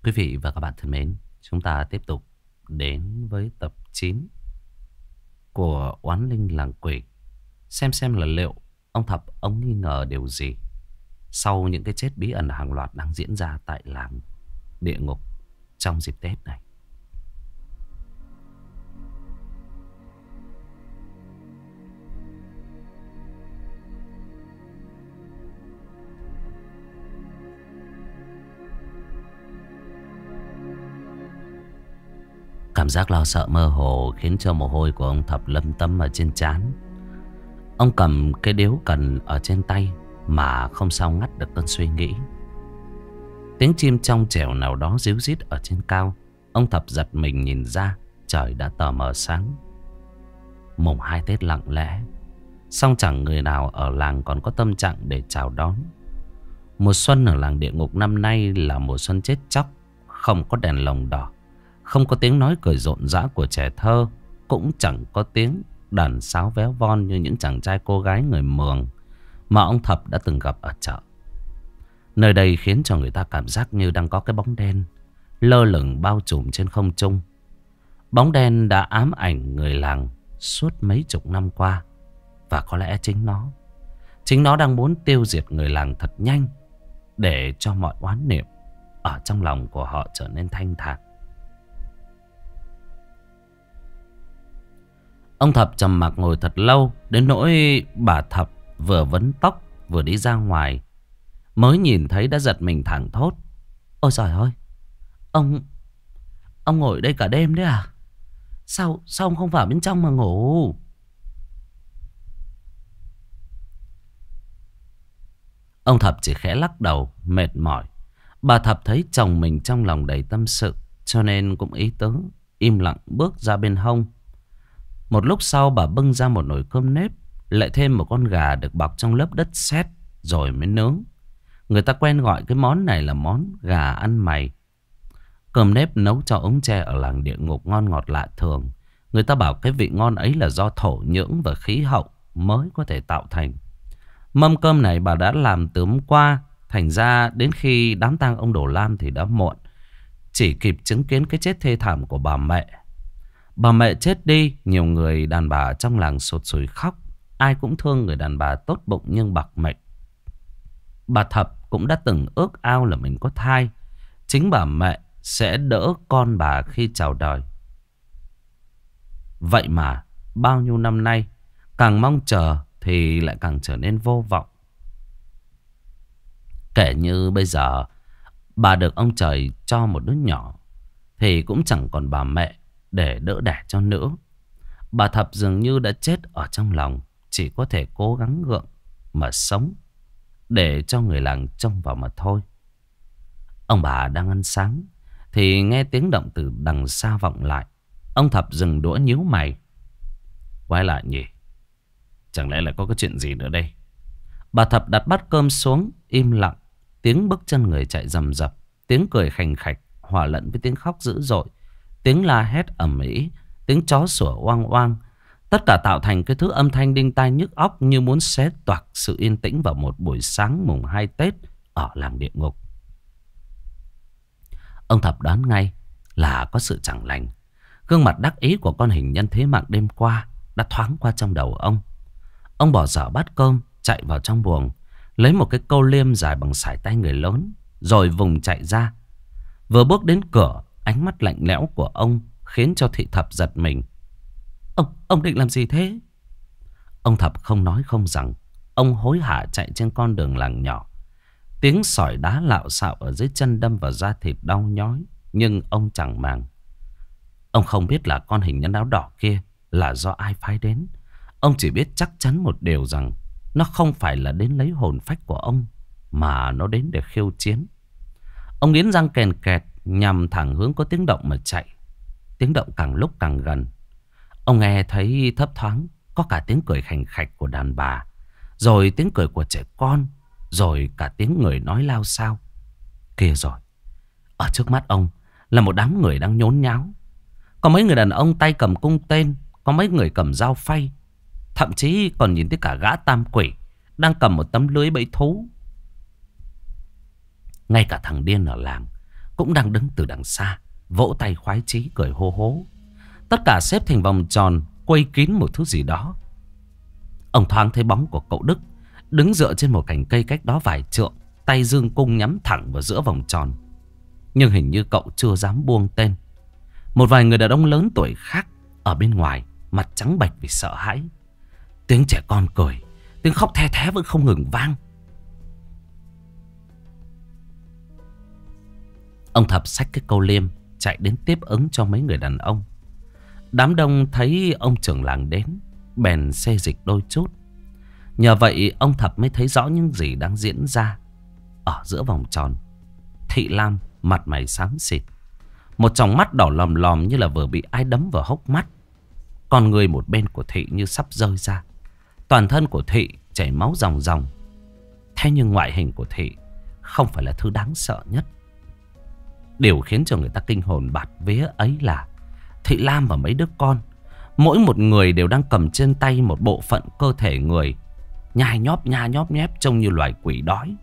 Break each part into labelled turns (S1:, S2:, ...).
S1: Quý vị và các bạn thân mến, chúng ta tiếp tục đến với tập 9 của Oán Linh Làng Quỷ. Xem là liệu ông Thập ông nghi ngờ điều gì sau những cái chết bí ẩn hàng loạt đang diễn ra tại làng địa ngục trong dịp Tết này. Cảm giác lo sợ mơ hồ khiến cho mồ hôi của ông Thập lấm tấm ở trên trán. Ông cầm cái điếu cần ở trên tay mà không sao ngắt được cơn suy nghĩ. Tiếng chim trong trẻo nào đó ríu rít ở trên cao. Ông Thập giật mình nhìn ra, trời đã tờ mờ sáng. Mùng 2 Tết lặng lẽ, song chẳng người nào ở làng còn có tâm trạng để chào đón. Mùa xuân ở làng địa ngục năm nay là mùa xuân chết chóc. Không có đèn lồng đỏ, không có tiếng nói cười rộn rã của trẻ thơ, cũng chẳng có tiếng đàn sáo véo von như những chàng trai cô gái người Mường mà ông Thập đã từng gặp ở chợ. Nơi đây khiến cho người ta cảm giác như đang có cái bóng đen lơ lửng bao trùm trên không trung. Bóng đen đã ám ảnh người làng suốt mấy chục năm qua. Và có lẽ chính nó đang muốn tiêu diệt người làng thật nhanh, để cho mọi oán niệm ở trong lòng của họ trở nên thanh thản. Ông Thập trầm mặc ngồi thật lâu, đến nỗi bà Thập vừa vấn tóc vừa đi ra ngoài, mới nhìn thấy đã giật mình thảng thốt. Ôi trời ơi, ông ngồi đây cả đêm đấy à? Sao ông không vào bên trong mà ngủ? Ông Thập chỉ khẽ lắc đầu mệt mỏi. Bà Thập thấy chồng mình trong lòng đầy tâm sự, cho nên cũng ý tứ im lặng bước ra bên hông. Một lúc sau bà bưng ra một nồi cơm nếp, lại thêm một con gà được bọc trong lớp đất sét rồi mới nướng. Người ta quen gọi cái món này là món gà ăn mày. Cơm nếp nấu cho ống tre ở làng địa ngục ngon ngọt lạ thường. Người ta bảo cái vị ngon ấy là do thổ nhưỡng và khí hậu mới có thể tạo thành. Mâm cơm này bà đã làm từ hôm qua, thành ra đến khi đám tang ông Đồ Lam thì đã muộn, chỉ kịp chứng kiến cái chết thê thảm của bà mẹ. Bà mẹ chết đi, nhiều người đàn bà trong làng sụt sùi khóc. Ai cũng thương người đàn bà tốt bụng nhưng bạc mệnh. Bà Thập cũng đã từng ước ao là mình có thai, chính bà mẹ sẽ đỡ con bà khi chào đời. Vậy mà bao nhiêu năm nay, càng mong chờ thì lại càng trở nên vô vọng. Kể như bây giờ bà được ông trời cho một đứa nhỏ, thì cũng chẳng còn bà mẹ để đỡ đẻ cho nữa. Bà Thập dường như đã chết ở trong lòng, chỉ có thể cố gắng gượng mà sống, để cho người làng trông vào mà thôi. Ông bà đang ăn sáng thì nghe tiếng động từ đằng xa vọng lại. Ông Thập dừng đũa nhíu mày. Quay lại nhỉ? Chẳng lẽ lại có cái chuyện gì nữa đây? Bà Thập đặt bát cơm xuống, im lặng. Tiếng bước chân người chạy rầm rập, tiếng cười khành khạch hòa lẫn với tiếng khóc dữ dội, tiếng la hét ầm ĩ, tiếng chó sủa oang oang. Tất cả tạo thành cái thứ âm thanh đinh tai nhức óc, như muốn xé toạc sự yên tĩnh vào một buổi sáng mùng 2 Tết ở làng địa ngục. Ông Thập đoán ngay là có sự chẳng lành. Gương mặt đắc ý của con hình nhân thế mạng đêm qua đã thoáng qua trong đầu ông. Ông bỏ dở bát cơm, chạy vào trong buồng, lấy một cái câu liêm dài bằng sải tay người lớn, rồi vùng chạy ra. Vừa bước đến cửa, ánh mắt lạnh lẽo của ông khiến cho thị Thập giật mình. Ông định làm gì thế? Ông Thập không nói không rằng. Ông hối hả chạy trên con đường làng nhỏ. Tiếng sỏi đá lạo xạo ở dưới chân đâm vào da thịt đau nhói, nhưng ông chẳng màng. Ông không biết là con hình nhân áo đỏ kia là do ai phái đến. Ông chỉ biết chắc chắn một điều rằng nó không phải là đến lấy hồn phách của ông, mà nó đến để khiêu chiến. Ông nghiến răng kèn kẹt, nhằm thẳng hướng có tiếng động mà chạy. Tiếng động càng lúc càng gần. Ông nghe thấy thấp thoáng có cả tiếng cười khành khạch của đàn bà, rồi tiếng cười của trẻ con, rồi cả tiếng người nói lao xao. Kìa rồi, ở trước mắt ông là một đám người đang nhốn nháo. Có mấy người đàn ông tay cầm cung tên, có mấy người cầm dao phay, thậm chí còn nhìn thấy cả gã tam quỷ đang cầm một tấm lưới bẫy thú. Ngay cả thằng điên ở làng cũng đang đứng từ đằng xa, vỗ tay khoái chí cười hô hố. Tất cả xếp thành vòng tròn, quây kín một thứ gì đó. Ông thoáng thấy bóng của cậu Đức đứng dựa trên một cành cây cách đó vài trượng, tay dương cung nhắm thẳng vào giữa vòng tròn. Nhưng hình như cậu chưa dám buông tên. Một vài người đàn ông lớn tuổi khác ở bên ngoài mặt trắng bệch vì sợ hãi. Tiếng trẻ con cười, tiếng khóc the thé vẫn không ngừng vang. Ông Thập xách cái câu liêm chạy đến tiếp ứng cho mấy người đàn ông. Đám đông thấy ông trưởng làng đến, bèn xê dịch đôi chút. Nhờ vậy ông Thập mới thấy rõ những gì đang diễn ra. Ở giữa vòng tròn, Thị Lam mặt mày xám xịt, một tròng mắt đỏ lòm lòm như là vừa bị ai đấm vào hốc mắt. Con người một bên của Thị như sắp rơi ra. Toàn thân của Thị chảy máu ròng ròng. Thế nhưng ngoại hình của Thị không phải là thứ đáng sợ nhất. Điều khiến cho người ta kinh hồn bạt vía ấy là Thị Lam và mấy đứa con, mỗi một người đều đang cầm trên tay một bộ phận cơ thể người, nhai nhóp nhép trông như loài quỷ đói.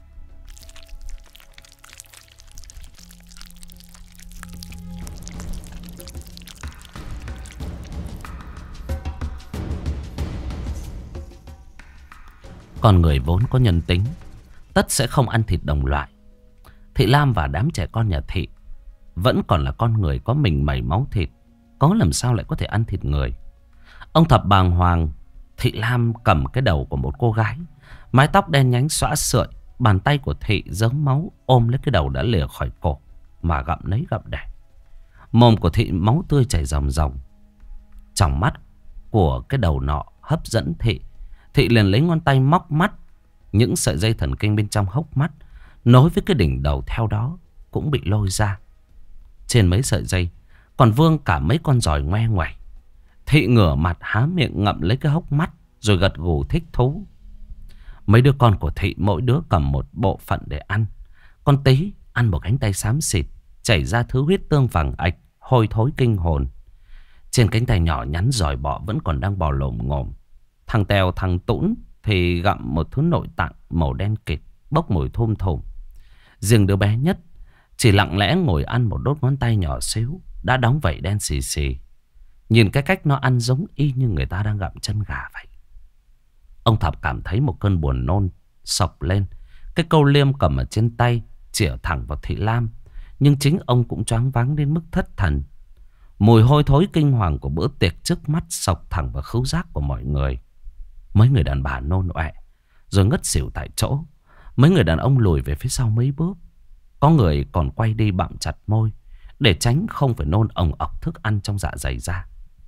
S1: Con người vốn có nhân tính, tất sẽ không ăn thịt đồng loại. Thị Lam và đám trẻ con nhà Thị vẫn còn là con người có mình mẩy máu thịt, có làm sao lại có thể ăn thịt người. Ông Thập bàng hoàng. Thị Lam cầm cái đầu của một cô gái, mái tóc đen nhánh xõa sợi. Bàn tay của Thị dớm máu ôm lấy cái đầu đã lìa khỏi cổ mà gặm lấy gặm để. Mồm của Thị máu tươi chảy ròng ròng. Trong mắt của cái đầu nọ hấp dẫn Thị. Thị liền lấy ngón tay móc mắt. Những sợi dây thần kinh bên trong hốc mắt nối với cái đỉnh đầu theo đó cũng bị lôi ra. Trên mấy sợi dây còn vương cả mấy con giòi ngoe ngoẩy. Thị ngửa mặt há miệng ngậm lấy cái hốc mắt rồi gật gù thích thú. Mấy đứa con của Thị mỗi đứa cầm một bộ phận để ăn. Con Tí ăn một cánh tay xám xịt, chảy ra thứ huyết tương vàng ạch, hôi thối kinh hồn. Trên cánh tay nhỏ nhắn giòi bọ vẫn còn đang bò lồm ngồm. Thằng Tèo thằng Tũn thì gặm một thứ nội tạng màu đen kịt, bốc mùi thum thủm. Riêng đứa bé nhất chỉ lặng lẽ ngồi ăn một đốt ngón tay nhỏ xíu đã đóng vảy đen xì xì. Nhìn cái cách nó ăn giống y như người ta đang gặm chân gà vậy. Ông Thập cảm thấy một cơn buồn nôn sộc lên. Cái câu liêm cầm ở trên tay chĩa thẳng vào Thị Lam. Nhưng chính ông cũng choáng váng đến mức thất thần. Mùi hôi thối kinh hoàng của bữa tiệc trước mắt sộc thẳng vào khứu giác của mọi người. Mấy người đàn bà nôn ọe rồi ngất xỉu tại chỗ. Mấy người đàn ông lùi về phía sau mấy bước. Có người còn quay đi bặm chặt môi để tránh không phải nôn ồng ọc thức ăn trong dạ dày ra.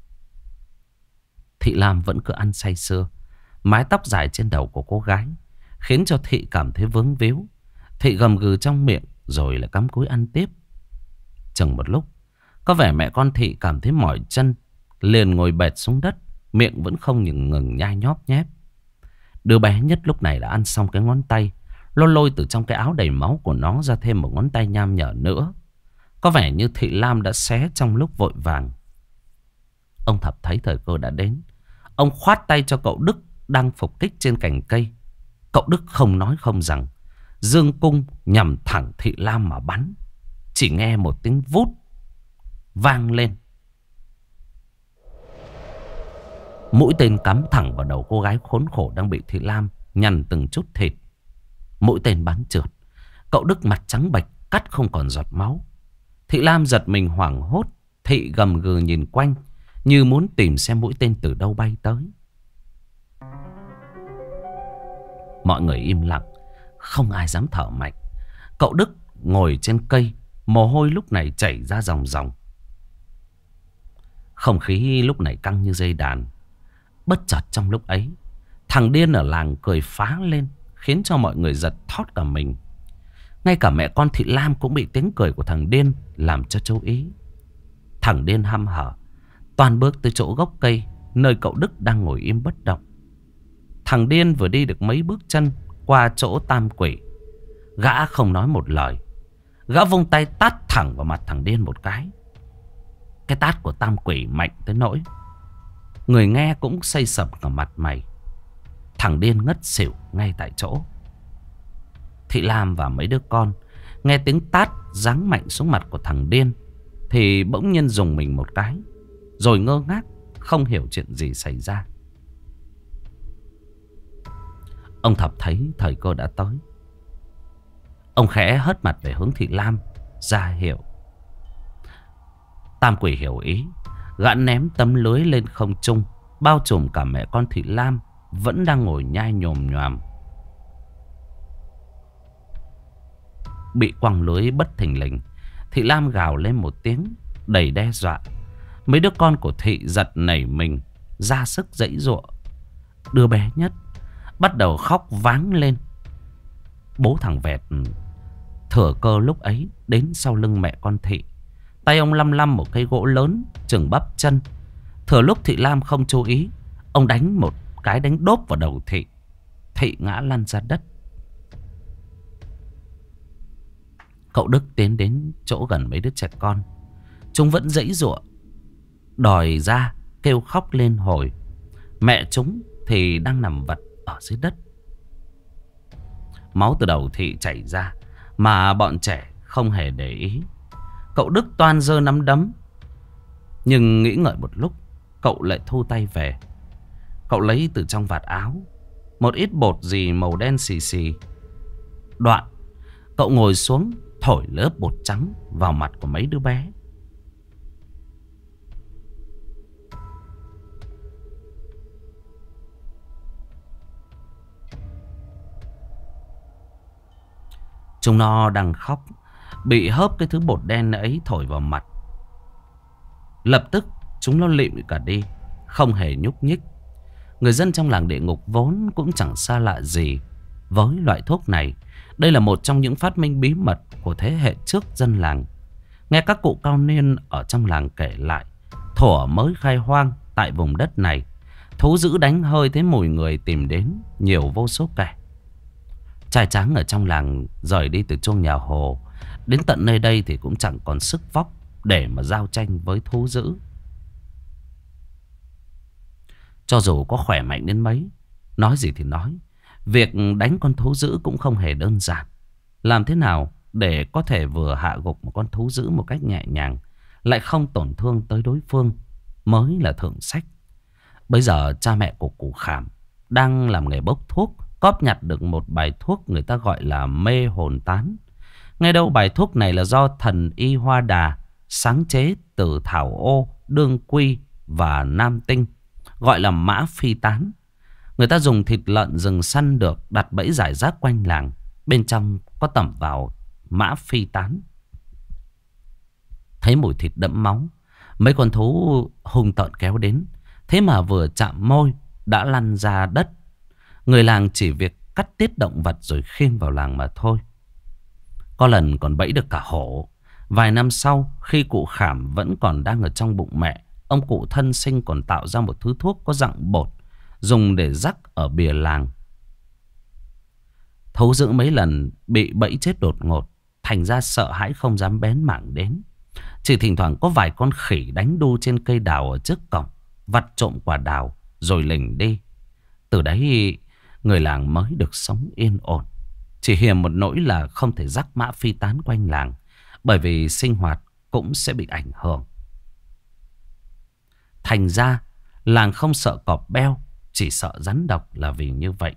S1: Thị Lam vẫn cứ ăn say sưa. Mái tóc dài trên đầu của cô gái khiến cho Thị cảm thấy vướng víu. Thị gầm gừ trong miệng rồi lại cắm cúi ăn tiếp. Chừng một lúc, có vẻ mẹ con Thị cảm thấy mỏi chân, liền ngồi bệt xuống đất, miệng vẫn không ngừng nhai nhóp nhép. Đứa bé nhất lúc này đã ăn xong cái ngón tay, lôi từ trong cái áo đầy máu của nó ra thêm một ngón tay nham nhở nữa. Có vẻ như Thị Lam đã xé trong lúc vội vàng. Ông Thập thấy thời cơ đã đến. Ông khoát tay cho cậu Đức đang phục kích trên cành cây. Cậu Đức không nói không rằng, dương cung nhằm thẳng Thị Lam mà bắn. Chỉ nghe một tiếng vút vang lên. Mũi tên cắm thẳng vào đầu cô gái khốn khổ đang bị Thị Lam nhằn từng chút thịt. Mũi tên bắn trượt. Cậu Đức mặt trắng bệch, cắt không còn giọt máu. Thị Lam giật mình hoảng hốt. Thị gầm gừ nhìn quanh như muốn tìm xem mũi tên từ đâu bay tới. Mọi người im lặng, không ai dám thở mạnh. Cậu Đức ngồi trên cây, mồ hôi lúc này chảy ra ròng ròng. Không khí lúc này căng như dây đàn. Bất chợt trong lúc ấy, thằng điên ở làng cười phá lên, khiến cho mọi người giật thót cả mình. Ngay cả mẹ con Thị Lam cũng bị tiếng cười của thằng điên làm cho chú ý. Thằng điên hăm hở toàn bước tới chỗ gốc cây nơi cậu Đức đang ngồi im bất động. Thằng điên vừa đi được mấy bước chân qua chỗ tam quỷ, gã không nói một lời. Gã vung tay tát thẳng vào mặt thằng điên một cái. Cái tát của tam quỷ mạnh tới nỗi người nghe cũng xây sập cả mặt mày. Thằng điên ngất xỉu ngay tại chỗ. Thị Lam và mấy đứa con Nghe tiếng tát giáng mạnh xuống mặt của thằng điên thì bỗng nhiên rùng mình một cái, rồi ngơ ngác không hiểu chuyện gì xảy ra. Ông Thập thấy thời cơ đã tới. Ông khẽ hất mặt về hướng Thị Lam ra hiệu. Tam Quỷ hiểu ý, gã ném tấm lưới lên không trung, bao trùm cả mẹ con Thị Lam vẫn đang ngồi nhai nhồm nhoàm. Bị quăng lưới bất thình lình, Thị Lam gào lên một tiếng đầy đe dọa. Mấy đứa con của Thị giật nảy mình, ra sức giãy giụa. Đứa bé nhất bắt đầu khóc váng lên. Bố thằng Vẹt thừa cơ lúc ấy đến sau lưng mẹ con Thị. Tay ông lăm lăm một cây gỗ lớn chừng bắp chân. Thừa lúc Thị Lam không chú ý, ông đánh một cái đánh đốp vào đầu Thị. Thị ngã lăn ra đất. Cậu Đức tiến đến chỗ gần mấy đứa trẻ con. Chúng vẫn giãy giụa, đòi ra kêu khóc lên hồi. Mẹ chúng thì đang nằm vật ở dưới đất. Máu từ đầu Thị chảy ra mà bọn trẻ không hề để ý. Cậu Đức toan giơ nắm đấm, nhưng nghĩ ngợi một lúc, cậu lại thu tay về. Cậu lấy từ trong vạt áo một ít bột gì màu đen xì xì. Đoạn cậu ngồi xuống thổi lớp bột trắng vào mặt của mấy đứa bé. Chúng nó đang khóc, bị hớp cái thứ bột đen ấy thổi vào mặt. Lập tức chúng nó lịm cả đi, không hề nhúc nhích. Người dân trong làng địa ngục vốn cũng chẳng xa lạ gì với loại thuốc này. Đây là một trong những phát minh bí mật của thế hệ trước dân làng. Nghe các cụ cao niên ở trong làng kể lại, thuở mới khai hoang tại vùng đất này, thú dữ đánh hơi thấy mùi người tìm đến nhiều vô số kể. Trai tráng ở trong làng rời đi từ chuông nhà Hồ đến tận nơi đây thì cũng chẳng còn sức vóc để mà giao tranh với thú dữ. Cho dù có khỏe mạnh đến mấy, nói gì thì nói, việc đánh con thú dữ cũng không hề đơn giản. Làm thế nào để có thể vừa hạ gục một con thú dữ một cách nhẹ nhàng, lại không tổn thương tới đối phương, mới là thượng sách. Bây giờ cha mẹ của cụ Khảm đang làm nghề bốc thuốc, cóp nhặt được một bài thuốc người ta gọi là mê hồn tán. Nghe đâu bài thuốc này là do thần y Hoa Đà sáng chế từ thảo ô, đương quy và nam tinh, gọi là mã phi tán. Người ta dùng thịt lợn rừng săn được đặt bẫy rải rác quanh làng, bên trong có tẩm vào mã phi tán. Thấy mùi thịt đẫm máu, mấy con thú hung tợn kéo đến, thế mà vừa chạm môi đã lăn ra đất. Người làng chỉ việc cắt tiết động vật rồi khiêng vào làng mà thôi. Có lần còn bẫy được cả hổ. Vài năm sau, khi cụ Khảm vẫn còn đang ở trong bụng mẹ, ông cụ thân sinh còn tạo ra một thứ thuốc có dạng bột, dùng để rắc ở bìa làng. Thú dữ mấy lần bị bẫy chết đột ngột, thành ra sợ hãi không dám bén mảng đến. Chỉ thỉnh thoảng có vài con khỉ đánh đu trên cây đào ở trước cổng, vặt trộm quả đào rồi lỉnh đi. Từ đấy người làng mới được sống yên ổn. Chỉ hiềm một nỗi là không thể rắc mã phi tán quanh làng, bởi vì sinh hoạt cũng sẽ bị ảnh hưởng. Thành ra làng không sợ cọp beo, chỉ sợ rắn độc là vì như vậy.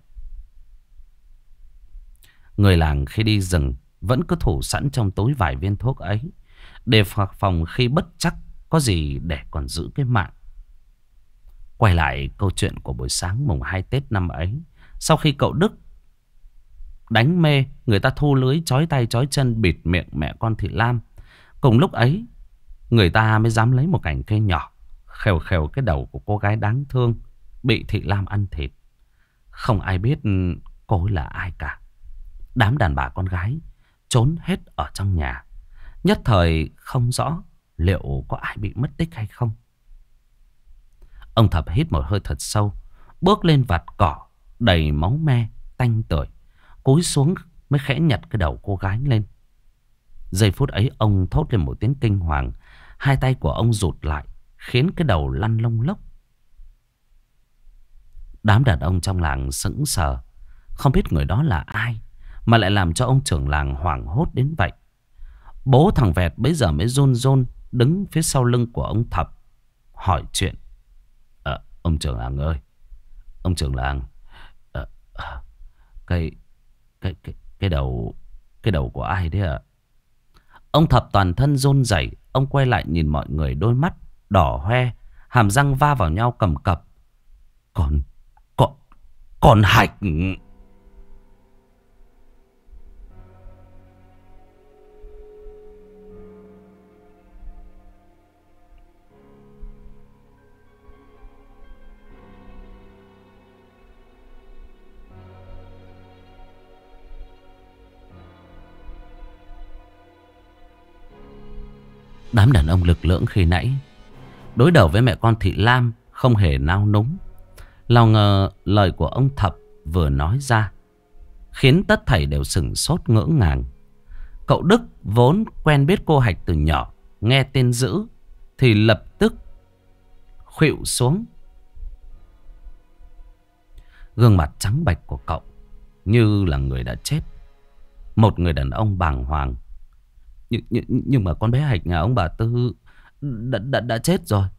S1: Người làng khi đi rừng vẫn cứ thủ sẵn trong túi vài viên thuốc ấy, để phòng khi bất chắc có gì để còn giữ cái mạng. Quay lại câu chuyện của buổi sáng mùng 2 Tết năm ấy, sau khi cậu Đức đánh mê, người ta thu lưới trói tay trói chân bịt miệng mẹ con Thị Lam. Cùng lúc ấy, người ta mới dám lấy một cành cây nhỏ khều khều cái đầu của cô gái đáng thương bị Thị Lam ăn thịt. Không ai biết cô ấy là ai cả. Đám đàn bà con gái trốn hết ở trong nhà. Nhất thời không rõ liệu có ai bị mất tích hay không. Ông Thập hít một hơi thật sâu, bước lên vạt cỏ đầy máu me tanh tưởi, cúi xuống mới khẽ nhặt cái đầu cô gái lên. Giây phút ấy ông thốt lên một tiếng kinh hoàng. Hai tay của ông rụt lại, khiến cái đầu lăn lông lốc. Đám đàn ông trong làng sững sờ, không biết người đó là ai mà lại làm cho ông trưởng làng hoảng hốt đến vậy. Bố thằng Vẹt bấy giờ mới run run đứng phía sau lưng của ông Thập hỏi chuyện. Ông trưởng làng ơi, ông trưởng làng, ờ, cái cái đầu của ai đấy ạ? Ông Thập toàn thân run rẩy, ông quay lại nhìn mọi người, đôi mắt đỏ hoe, hàm răng va vào nhau cầm cập. Con con Hạch. Đám đàn ông lực lưỡng khi nãy đối đầu với mẹ con Thị Lam không hề nao núng. Nào ngờ lời của ông Thập vừa nói ra khiến tất thảy đều sửng sốt ngỡ ngàng. Cậu Đức vốn quen biết cô Hạch từ nhỏ, nghe tên dữ thì lập tức khuỵu xuống. Gương mặt trắng bệch của cậu như là người đã chết. Một người đàn ông bàng hoàng. Nhưng mà con bé Hạch nhà ông bà Tư đã chết rồi.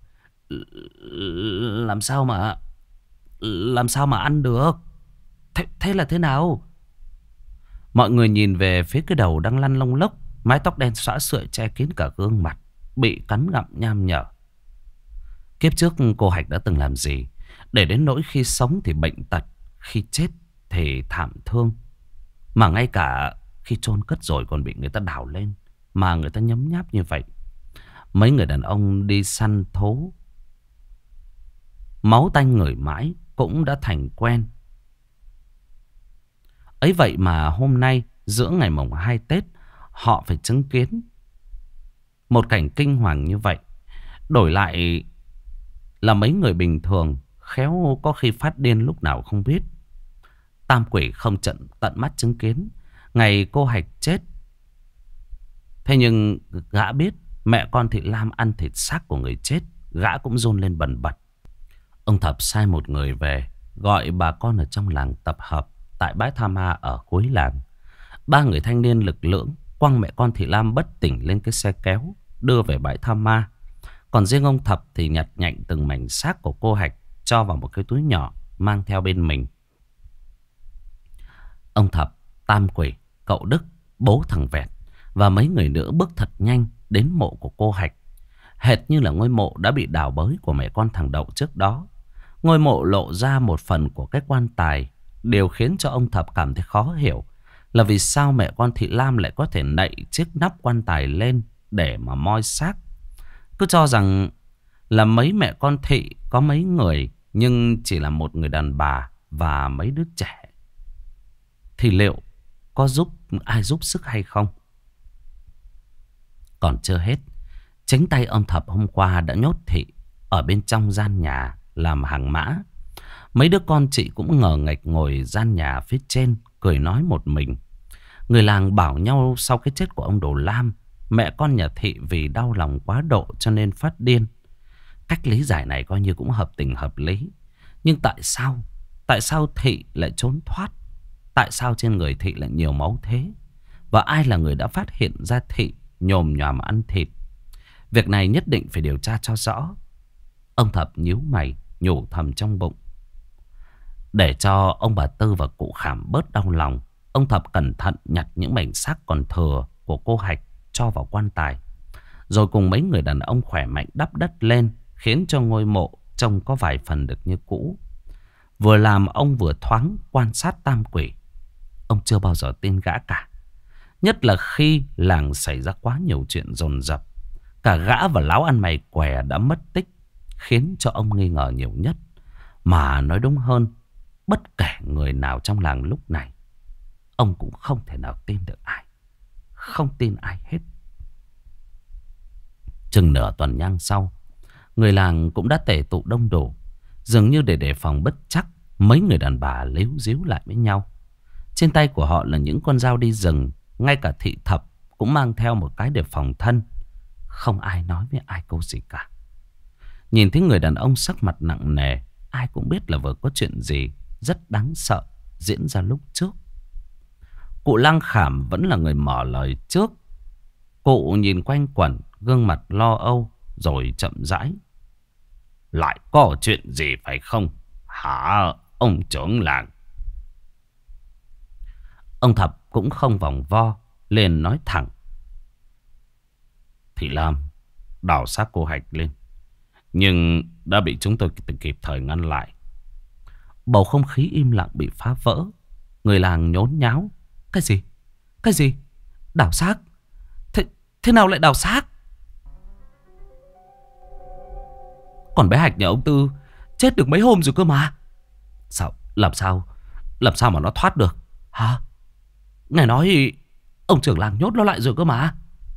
S1: Làm sao mà ăn được? Thế là thế nào? Mọi người nhìn về phía cái đầu đang lăn lông lốc, mái tóc đen xõa xượi che kín cả gương mặt, bị cắn gặm nham nhở. Kiếp trước cô Hạch đã từng làm gì để đến nỗi khi sống thì bệnh tật, khi chết thì thảm thương, mà ngay cả khi chôn cất rồi còn bị người ta đào lên mà người ta nhấm nháp như vậy. Mấy người đàn ông đi săn thố, máu tanh ngửi mãi cũng đã thành quen. Ấy vậy mà hôm nay giữa ngày mồng 2 Tết, họ phải chứng kiến một cảnh kinh hoàng như vậy. Đổi lại là mấy người bình thường khéo có khi phát điên lúc nào không biết. Tam Quỷ không tận mắt chứng kiến ngày cô Hạch chết. Thế nhưng gã biết mẹ con Thị Lam ăn thịt xác của người chết, gã cũng run lên bần bật. Ông Thập sai một người về gọi bà con ở trong làng tập hợp tại bãi tha ma ở cuối làng. 3 người thanh niên lực lưỡng quăng mẹ con Thị Lam bất tỉnh lên cái xe kéo đưa về bãi tha ma. Còn riêng ông Thập thì nhặt nhạnh từng mảnh xác của cô Hạch cho vào một cái túi nhỏ mang theo bên mình. Ông Thập, Tam Quỷ, cậu Đức, bố thằng Vẹt và mấy người nữa bước thật nhanh đến mộ của cô Hạch. Hệt như là ngôi mộ đã bị đào bới của mẹ con thằng Đậu trước đó. Ngôi mộ lộ ra một phần của cái quan tài. Điều khiến cho ông Thập cảm thấy khó hiểu là vì sao mẹ con Thị Lam lại có thể nạy chiếc nắp quan tài lên để mà moi xác. Cứ cho rằng là mấy mẹ con Thị có mấy người, nhưng chỉ là một người đàn bà và mấy đứa trẻ. Thì liệu có ai giúp sức hay không? Còn chưa hết, chính tay ông Thập hôm qua đã nhốt Thị ở bên trong gian nhà làm hàng mã. Mấy đứa con chị cũng ngờ nghệch ngồi gian nhà phía trên cười nói một mình. Người làng bảo nhau sau cái chết của ông Đồ Lam, mẹ con nhà Thị vì đau lòng quá độ cho nên phát điên. Cách lý giải này coi như cũng hợp tình hợp lý. Nhưng tại sao Thị lại trốn thoát? Tại sao trên người Thị lại nhiều máu thế? Và ai là người đã phát hiện ra Thị nhồm nhòm ăn thịt? Việc này nhất định phải điều tra cho rõ. Ông Thập nhíu mày nhủ thầm trong bụng. Để cho ông bà Tư và cụ Khảm bớt đau lòng, ông Thập cẩn thận nhặt những mảnh xác còn thừa của cô Hạch cho vào quan tài. Rồi cùng mấy người đàn ông khỏe mạnh đắp đất lên, khiến cho ngôi mộ trông có vài phần được như cũ. Vừa làm ông vừa thoáng quan sát Tam Quỷ. Ông chưa bao giờ tin gã cả. Nhất là khi làng xảy ra quá nhiều chuyện dồn dập. Cả gã và láo ăn mày què đã mất tích, khiến cho ông nghi ngờ nhiều nhất. Mà nói đúng hơn, bất kể người nào trong làng lúc này, ông cũng không thể nào tin được ai. Không tin ai hết. Chừng nửa tuần nhang sau, người làng cũng đã tề tụ đông đủ. Dường như để đề phòng bất trắc, mấy người đàn bà líu díu lại với nhau. Trên tay của họ là những con dao đi rừng. Ngay cả Thị Thập cũng mang theo một cái để phòng thân. Không ai nói với ai câu gì cả. Nhìn thấy người đàn ông sắc mặt nặng nề, ai cũng biết là vừa có chuyện gì rất đáng sợ diễn ra lúc trước. Cụ Lăng Khảm vẫn là người mở lời trước. Cụ nhìn quanh quẩn, gương mặt lo âu, rồi chậm rãi. Lại có chuyện gì phải không? Hả ông trưởng làng? Ông Thập cũng không vòng vo, liền nói thẳng. Thị Lam đào xác cô Hạch lên, nhưng đã bị chúng tôi kịp thời ngăn lại. Bầu không khí im lặng bị phá vỡ. Người làng nhốn nháo. Cái gì? Cái gì? Đào xác? Thế nào lại đào xác? Còn bé Hạch nhà ông Tư chết được mấy hôm rồi cơ mà. Sao? Làm sao mà nó thoát được? Hả? Nghe nói ông trưởng làng nhốt nó lại rồi cơ mà.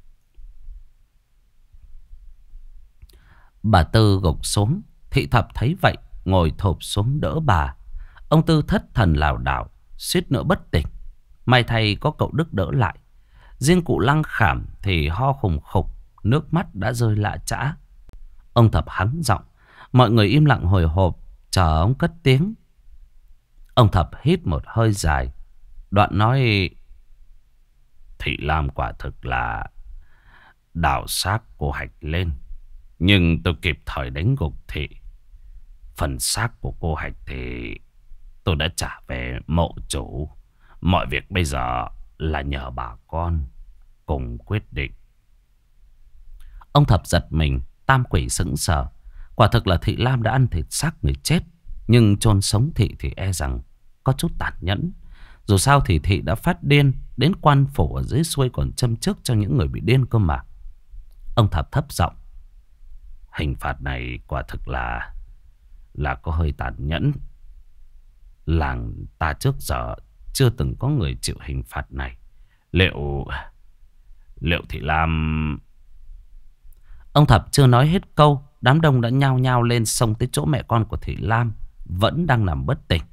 S1: Bà Tư gục xuống. Thị Thập thấy vậy ngồi thụp xuống đỡ bà. Ông Tư thất thần lảo đảo, suýt nữa bất tỉnh. May thay có cậu Đức đỡ lại. Riêng cụ Lăng Khảm thì ho khùng khục, nước mắt đã rơi lạ chã. Ông Thập hắng giọng. Mọi người im lặng hồi hộp, chờ ông cất tiếng. Ông Thập hít một hơi dài, đoạn nói: Thị Lam quả thực là đào xác cô Hạch lên, nhưng tôi kịp thời đánh gục thị. Phần xác của cô Hạch thì tôi đã trả về mộ chủ. Mọi việc bây giờ là nhờ bà con cùng quyết định. Ông Thập giật mình, tam quỷ sững sờ. Quả thực là Thị Lam đã ăn thịt xác người chết, nhưng chôn sống thị thì e rằng có chút tàn nhẫn. Dù sao thì thị đã phát điên, đến quan phủ ở dưới xuôi còn châm chước cho những người bị điên cơ mà. Ông Thập thấp giọng. Hình phạt này quả thực là có hơi tàn nhẫn. Làng ta trước giờ chưa từng có người chịu hình phạt này. Liệu Thị Lam... Ông Thập chưa nói hết câu, đám đông đã nhao nhao lên xông tới chỗ mẹ con của Thị Lam vẫn đang nằm bất tỉnh.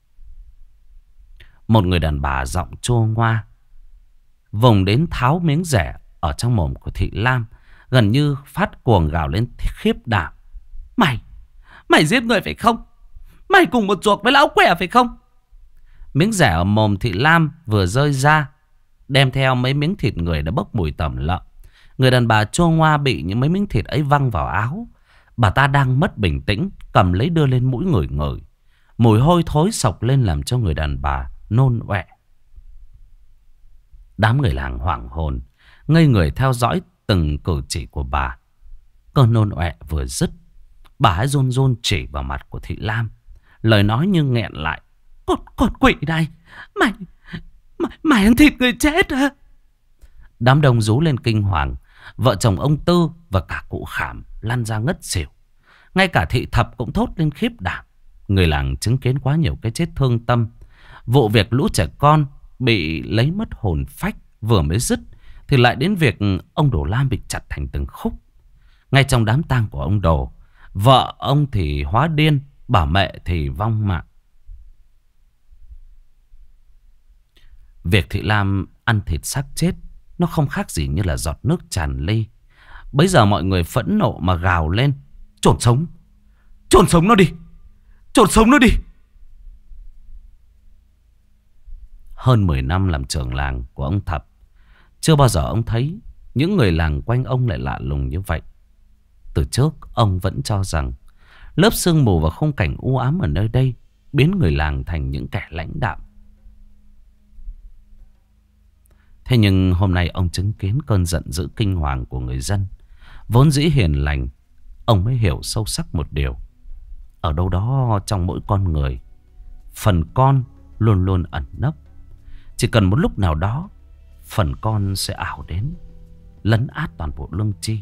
S1: Một người đàn bà giọng chua ngoa vùng đến tháo miếng rẻ ở trong mồm của Thị Lam, gần như phát cuồng gào lên khiếp đảm. Mày giết người phải không? Mày cùng một ruột với lão quẻ phải không? Miếng rẻ ở mồm Thị Lam vừa rơi ra, đem theo mấy miếng thịt người đã bốc mùi tẩm lợm. Người đàn bà chua ngoa bị những mấy miếng thịt ấy văng vào áo. Bà ta đang mất bình tĩnh, cầm lấy đưa lên mũi ngửi ngửi. Mùi hôi thối sộc lên làm cho người đàn bà nôn ọe. Đám người làng hoảng hồn, ngây người theo dõi từng cử chỉ của bà. Cơn nôn ọe vừa dứt, bà ấy run run chỉ vào mặt của Thị Lam, lời nói như nghẹn lại. Con quỷ này, mày ăn thịt người chết à? Đám đông rú lên kinh hoàng. Vợ chồng ông Tư và cả cụ Khảm lăn ra ngất xỉu. Ngay cả Thị Thập cũng thốt lên khiếp đảm. Người làng chứng kiến quá nhiều cái chết thương tâm. Vụ việc lũ trẻ con bị lấy mất hồn phách vừa mới dứt, thì lại đến việc ông Đồ Lam bị chặt thành từng khúc. Ngay trong đám tang của ông Đồ, vợ ông thì hóa điên, bà mẹ thì vong mạng. Việc Thị Lam ăn thịt xác chết nó không khác gì như là giọt nước tràn ly. Bấy giờ mọi người phẫn nộ mà gào lên. Chôn sống nó đi, chôn sống nó đi. Hơn 10 năm làm trưởng làng của ông Thập, chưa bao giờ ông thấy những người làng quanh ông lại lạ lùng như vậy. Từ trước ông vẫn cho rằng lớp sương mù và khung cảnh u ám ở nơi đây biến người làng thành những kẻ lãnh đạm. Thế nhưng hôm nay ông chứng kiến cơn giận dữ kinh hoàng của người dân vốn dĩ hiền lành. Ông mới hiểu sâu sắc một điều. Ở đâu đó trong mỗi con người, phần con luôn luôn ẩn nấp. Chỉ cần một lúc nào đó, phần con sẽ ảo đến, lấn át toàn bộ lương tri.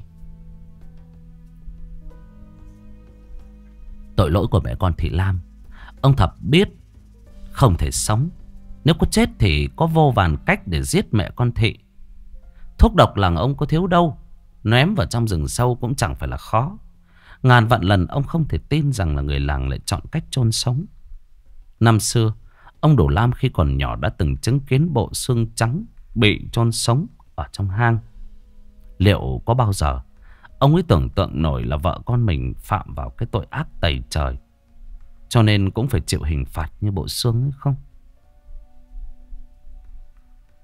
S1: Tội lỗi của mẹ con Thị Lam, ông Thập biết không thể sống. Nếu có chết thì có vô vàn cách để giết mẹ con Thị. Thuốc độc làng ông có thiếu đâu, ném vào trong rừng sâu cũng chẳng phải là khó. Ngàn vạn lần ông không thể tin rằng là người làng lại chọn cách chôn sống. Năm xưa, ông Đồ Lam khi còn nhỏ đã từng chứng kiến bộ xương trắng bị chôn sống ở trong hang. Liệu có bao giờ ông ấy tưởng tượng nổi là vợ con mình phạm vào cái tội ác tày trời, cho nên cũng phải chịu hình phạt như bộ xương ấy không?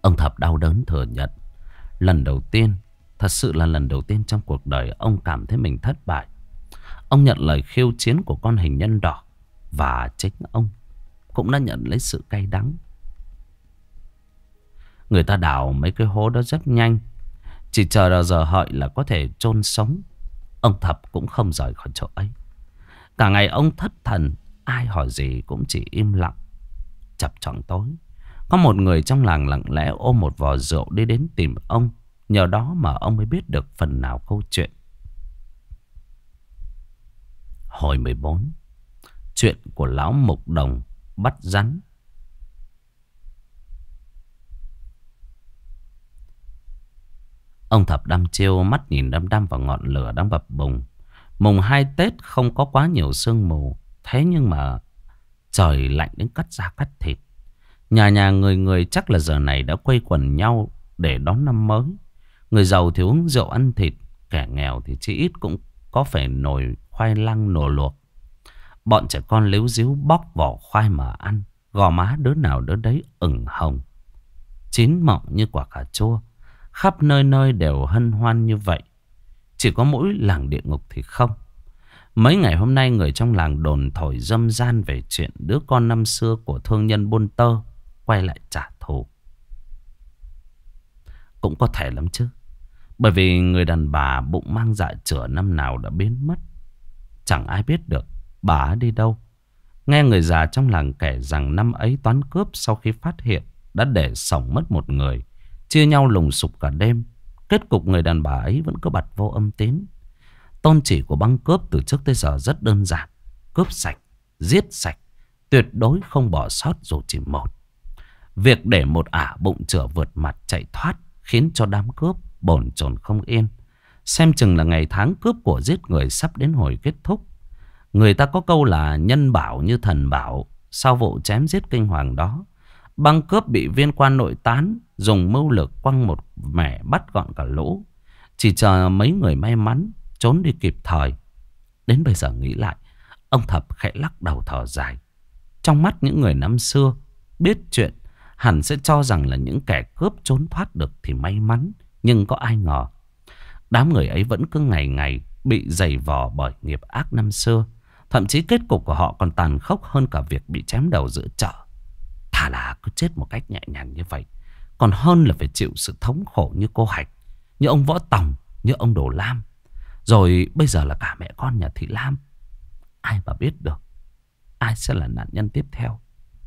S1: Ông Thập đau đớn thừa nhận. Lần đầu tiên, thật sự là lần đầu tiên trong cuộc đời ông cảm thấy mình thất bại. Ông nhận lời khiêu chiến của con hình nhân đỏ. Và chính ông cũng đã nhận lấy sự cay đắng. Người ta đào mấy cái hố đó rất nhanh. Chỉ chờ到giờ hợi là có thể chôn sống. Ông Thập cũng không rời khỏi chỗ ấy. Cả ngày ông thất thần. Ai hỏi gì cũng chỉ im lặng. Chập choạng tối, có một người trong làng lặng lẽ ôm một vò rượu đi đến tìm ông. Nhờ đó mà ông mới biết được phần nào câu chuyện. Hồi 14, chuyện của lão mục đồng bắt rắn. Ông Thập đăm chiêu, mắt nhìn đăm đăm vào ngọn lửa đang bập bùng. Mùng 2 Tết không có quá nhiều sương mù. Thế nhưng mà trời lạnh đến cắt da cắt thịt. Nhà nhà người người chắc là giờ này đã quây quần nhau để đón năm mới. Người giàu thì uống rượu ăn thịt. Kẻ nghèo thì chỉ ít cũng có phải nồi khoai lang nồi luộc. Bọn trẻ con líu díu bóc vỏ khoai mà ăn. Gò má đứa nào đứa đấy ửng hồng, chín mọng như quả cà chua. Khắp nơi nơi đều hân hoan như vậy. Chỉ có mỗi làng địa ngục thì không. Mấy ngày hôm nay người trong làng đồn thổi râm ran về chuyện đứa con năm xưa của thương nhân buôn tơ quay lại trả thù. Cũng có thể lắm chứ. Bởi vì người đàn bà bụng mang dạ chửa năm nào đã biến mất. Chẳng ai biết được bà ấy đi đâu. Nghe người già trong làng kể rằng năm ấy toán cướp sau khi phát hiện đã để xổng mất một người, chia nhau lùng sục cả đêm. Kết cục người đàn bà ấy vẫn cứ bặt vô âm tín. Tôn chỉ của băng cướp từ trước tới giờ rất đơn giản: cướp sạch, giết sạch, tuyệt đối không bỏ sót dù chỉ một. Việc để một ả bụng chửa vượt mặt chạy thoát khiến cho đám cướp bồn chồn không yên. Xem chừng là ngày tháng cướp của giết người sắp đến hồi kết thúc. Người ta có câu là nhân bảo như thần bảo. Sau vụ chém giết kinh hoàng đó, băng cướp bị viên quan nội tán dùng mưu lược quăng một mẻ bắt gọn cả lũ. Chỉ chờ mấy người may mắn trốn đi kịp thời. Đến bây giờ nghĩ lại, ông Thập khẽ lắc đầu thở dài. Trong mắt những người năm xưa biết chuyện hẳn sẽ cho rằng là những kẻ cướp trốn thoát được thì may mắn. Nhưng có ai ngờ đám người ấy vẫn cứ ngày ngày bị giày vò bởi nghiệp ác năm xưa. Thậm chí kết cục của họ còn tàn khốc hơn cả việc bị chém đầu giữa chợ. Thà là cứ chết một cách nhẹ nhàng như vậy, còn hơn là phải chịu sự thống khổ như cô Hạch, như ông Võ Tòng, như ông Đồ Lam. Rồi bây giờ là cả mẹ con nhà Thị Lam. Ai mà biết được ai sẽ là nạn nhân tiếp theo.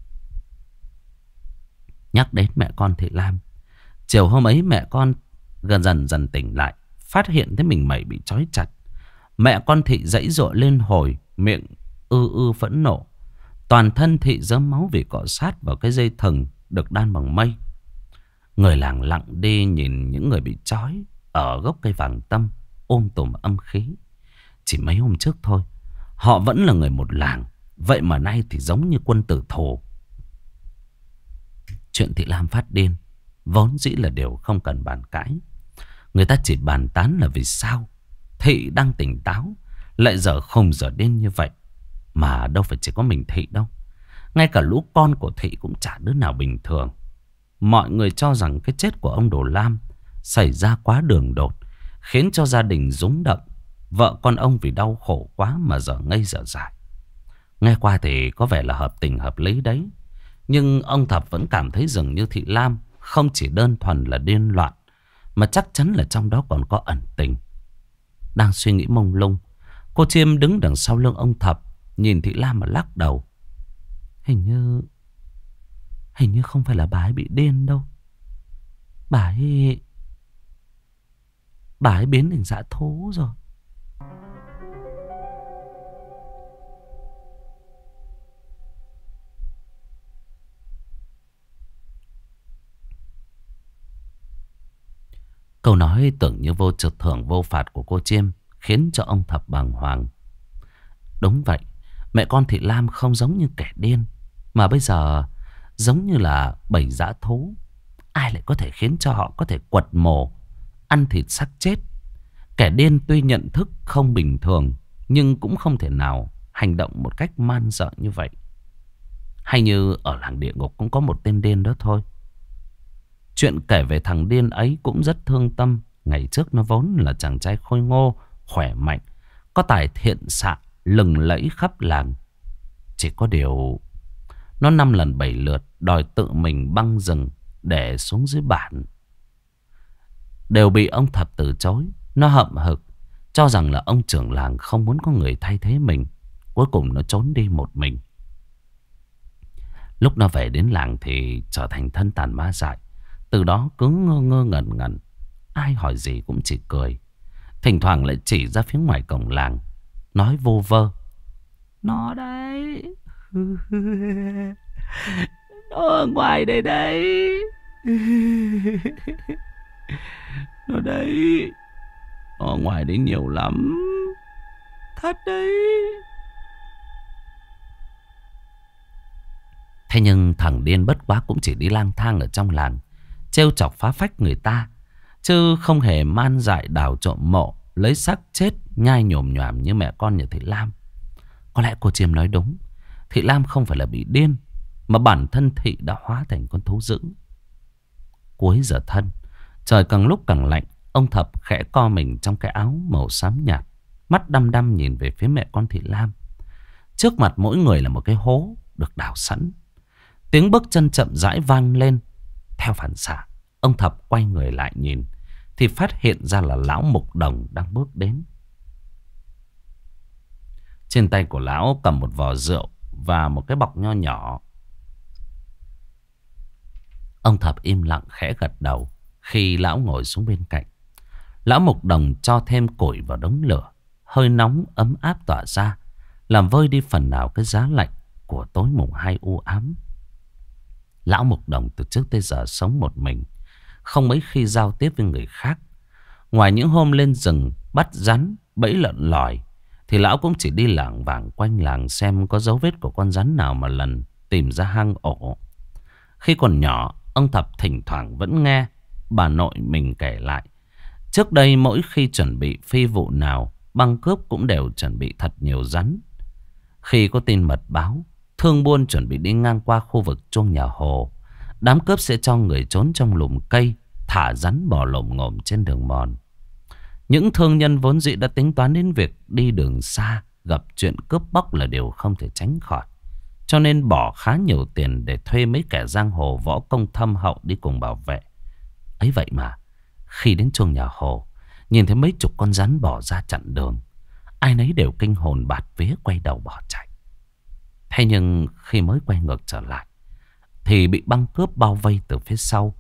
S1: Nhắc đến mẹ con Thị Lam, chiều hôm ấy mẹ con dần dần tỉnh lại, phát hiện thấy mình mẩy bị trói chặt. Mẹ con Thị giãy giụa lên hồi, miệng ư phẫn nộ. Toàn thân Thị rớm máu vì cọ sát vào cái dây thừng được đan bằng mây. Người làng lặng đi nhìn những người bị trói ở gốc cây vàng tâm ôm tùm âm khí. Chỉ mấy hôm trước thôi, họ vẫn là người một làng, vậy mà nay thì giống như quân tử thù. Chuyện Thị Lam phát điên vốn dĩ là điều không cần bàn cãi. Người ta chỉ bàn tán là vì sao Thị đang tỉnh táo lại giờ không giờ điên như vậy. Mà đâu phải chỉ có mình Thị đâu, ngay cả lũ con của Thị cũng chả đứa nào bình thường. Mọi người cho rằng cái chết của ông Đồ Lam xảy ra quá đường đột, khiến cho gia đình rúng động. Vợ con ông vì đau khổ quá mà giờ ngây dở dại. Nghe qua thì có vẻ là hợp tình hợp lý đấy. Nhưng ông Thập vẫn cảm thấy dường như Thị Lam không chỉ đơn thuần là điên loạn, mà chắc chắn là trong đó còn có ẩn tình. Đang suy nghĩ mông lung, cô Chiêm đứng đằng sau lưng ông Thập, nhìn Thị Lam mà lắc đầu. Hình như không phải là bà ấy bị điên đâu. Bà ấy biến thành dã thú rồi. Câu nói tưởng như vô trực thưởng vô phạt của cô Chiêm khiến cho ông Thập bàng hoàng. Đúng vậy, mẹ con Thị Lam không giống như kẻ điên, mà bây giờ giống như là bầy dã thú. Ai lại có thể khiến cho họ có thể quật mổ, ăn thịt xác chết? Kẻ điên tuy nhận thức không bình thường, nhưng cũng không thể nào hành động một cách man dợ như vậy. Hay như ở làng địa ngục cũng có một tên điên đó thôi. Chuyện kể về thằng điên ấy cũng rất thương tâm. Ngày trước nó vốn là chàng trai khôi ngô, khỏe mạnh, có tài thiện xạ, lừng lẫy khắp làng. Chỉ có điều nó 5 lần 7 lượt đòi tự mình băng rừng để xuống dưới bản, đều bị ông Thập từ chối. Nó hậm hực cho rằng là ông trưởng làng không muốn có người thay thế mình. Cuối cùng nó trốn đi một mình. Lúc nó về đến làng thì trở thành thân tàn ma dại. Từ đó cứ ngơ ngơ ngẩn ngẩn, ai hỏi gì cũng chỉ cười. Thỉnh thoảng lại chỉ ra phía ngoài cổng làng, nói vô vơ: "Nó đấy, nó ở ngoài đây đấy, nó đấy, ở ngoài đấy nhiều lắm, thật đấy." Thế nhưng thằng điên bất quá cũng chỉ đi lang thang ở trong làng, trêu chọc phá phách người ta, chứ không hề man dại đào trộm mộ, lấy xác chết nhai nhồm nhoàm như mẹ con nhà Thị Lam. Có lẽ cô Chiêm nói đúng. Thị Lam không phải là bị điên, mà bản thân Thị đã hóa thành con thú dữ. Cuối giờ thân, trời càng lúc càng lạnh. Ông Thập khẽ co mình trong cái áo màu xám nhạt, mắt đăm đăm nhìn về phía mẹ con Thị Lam. Trước mặt mỗi người là một cái hố được đào sẵn. Tiếng bước chân chậm rãi vang lên. Theo phản xạ, ông Thập quay người lại nhìn thì phát hiện ra là lão Mục Đồng đang bước đến. Trên tay của lão cầm một vò rượu và một cái bọc nho nhỏ. Ông Thập im lặng khẽ gật đầu khi lão ngồi xuống bên cạnh. Lão Mục Đồng cho thêm củi vào đống lửa. Hơi nóng ấm áp tỏa ra, làm vơi đi phần nào cái giá lạnh của tối mùng 2 u ám. Lão Mục Đồng từ trước tới giờ sống một mình, không mấy khi giao tiếp với người khác. Ngoài những hôm lên rừng bắt rắn, bẫy lợn lòi, thì lão cũng chỉ đi lảng vảng quanh làng xem có dấu vết của con rắn nào mà lần tìm ra hang ổ. Khi còn nhỏ, ông Thập thỉnh thoảng vẫn nghe bà nội mình kể lại, trước đây mỗi khi chuẩn bị phi vụ nào, băng cướp cũng đều chuẩn bị thật nhiều rắn. Khi có tin mật báo thương buôn chuẩn bị đi ngang qua khu vực chuông nhà Hồ, đám cướp sẽ cho người trốn trong lùm cây, thả rắn bò lồm ngồm trên đường mòn. Những thương nhân vốn dĩ đã tính toán đến việc đi đường xa, gặp chuyện cướp bóc là điều không thể tránh khỏi, cho nên bỏ khá nhiều tiền để thuê mấy kẻ giang hồ võ công thâm hậu đi cùng bảo vệ. Ấy vậy mà khi đến chuông nhà Hồ, nhìn thấy mấy chục con rắn bò ra chặn đường, ai nấy đều kinh hồn bạt vía quay đầu bỏ chạy. Thế nhưng khi mới quay ngược trở lại thì bị băng cướp bao vây từ phía sau.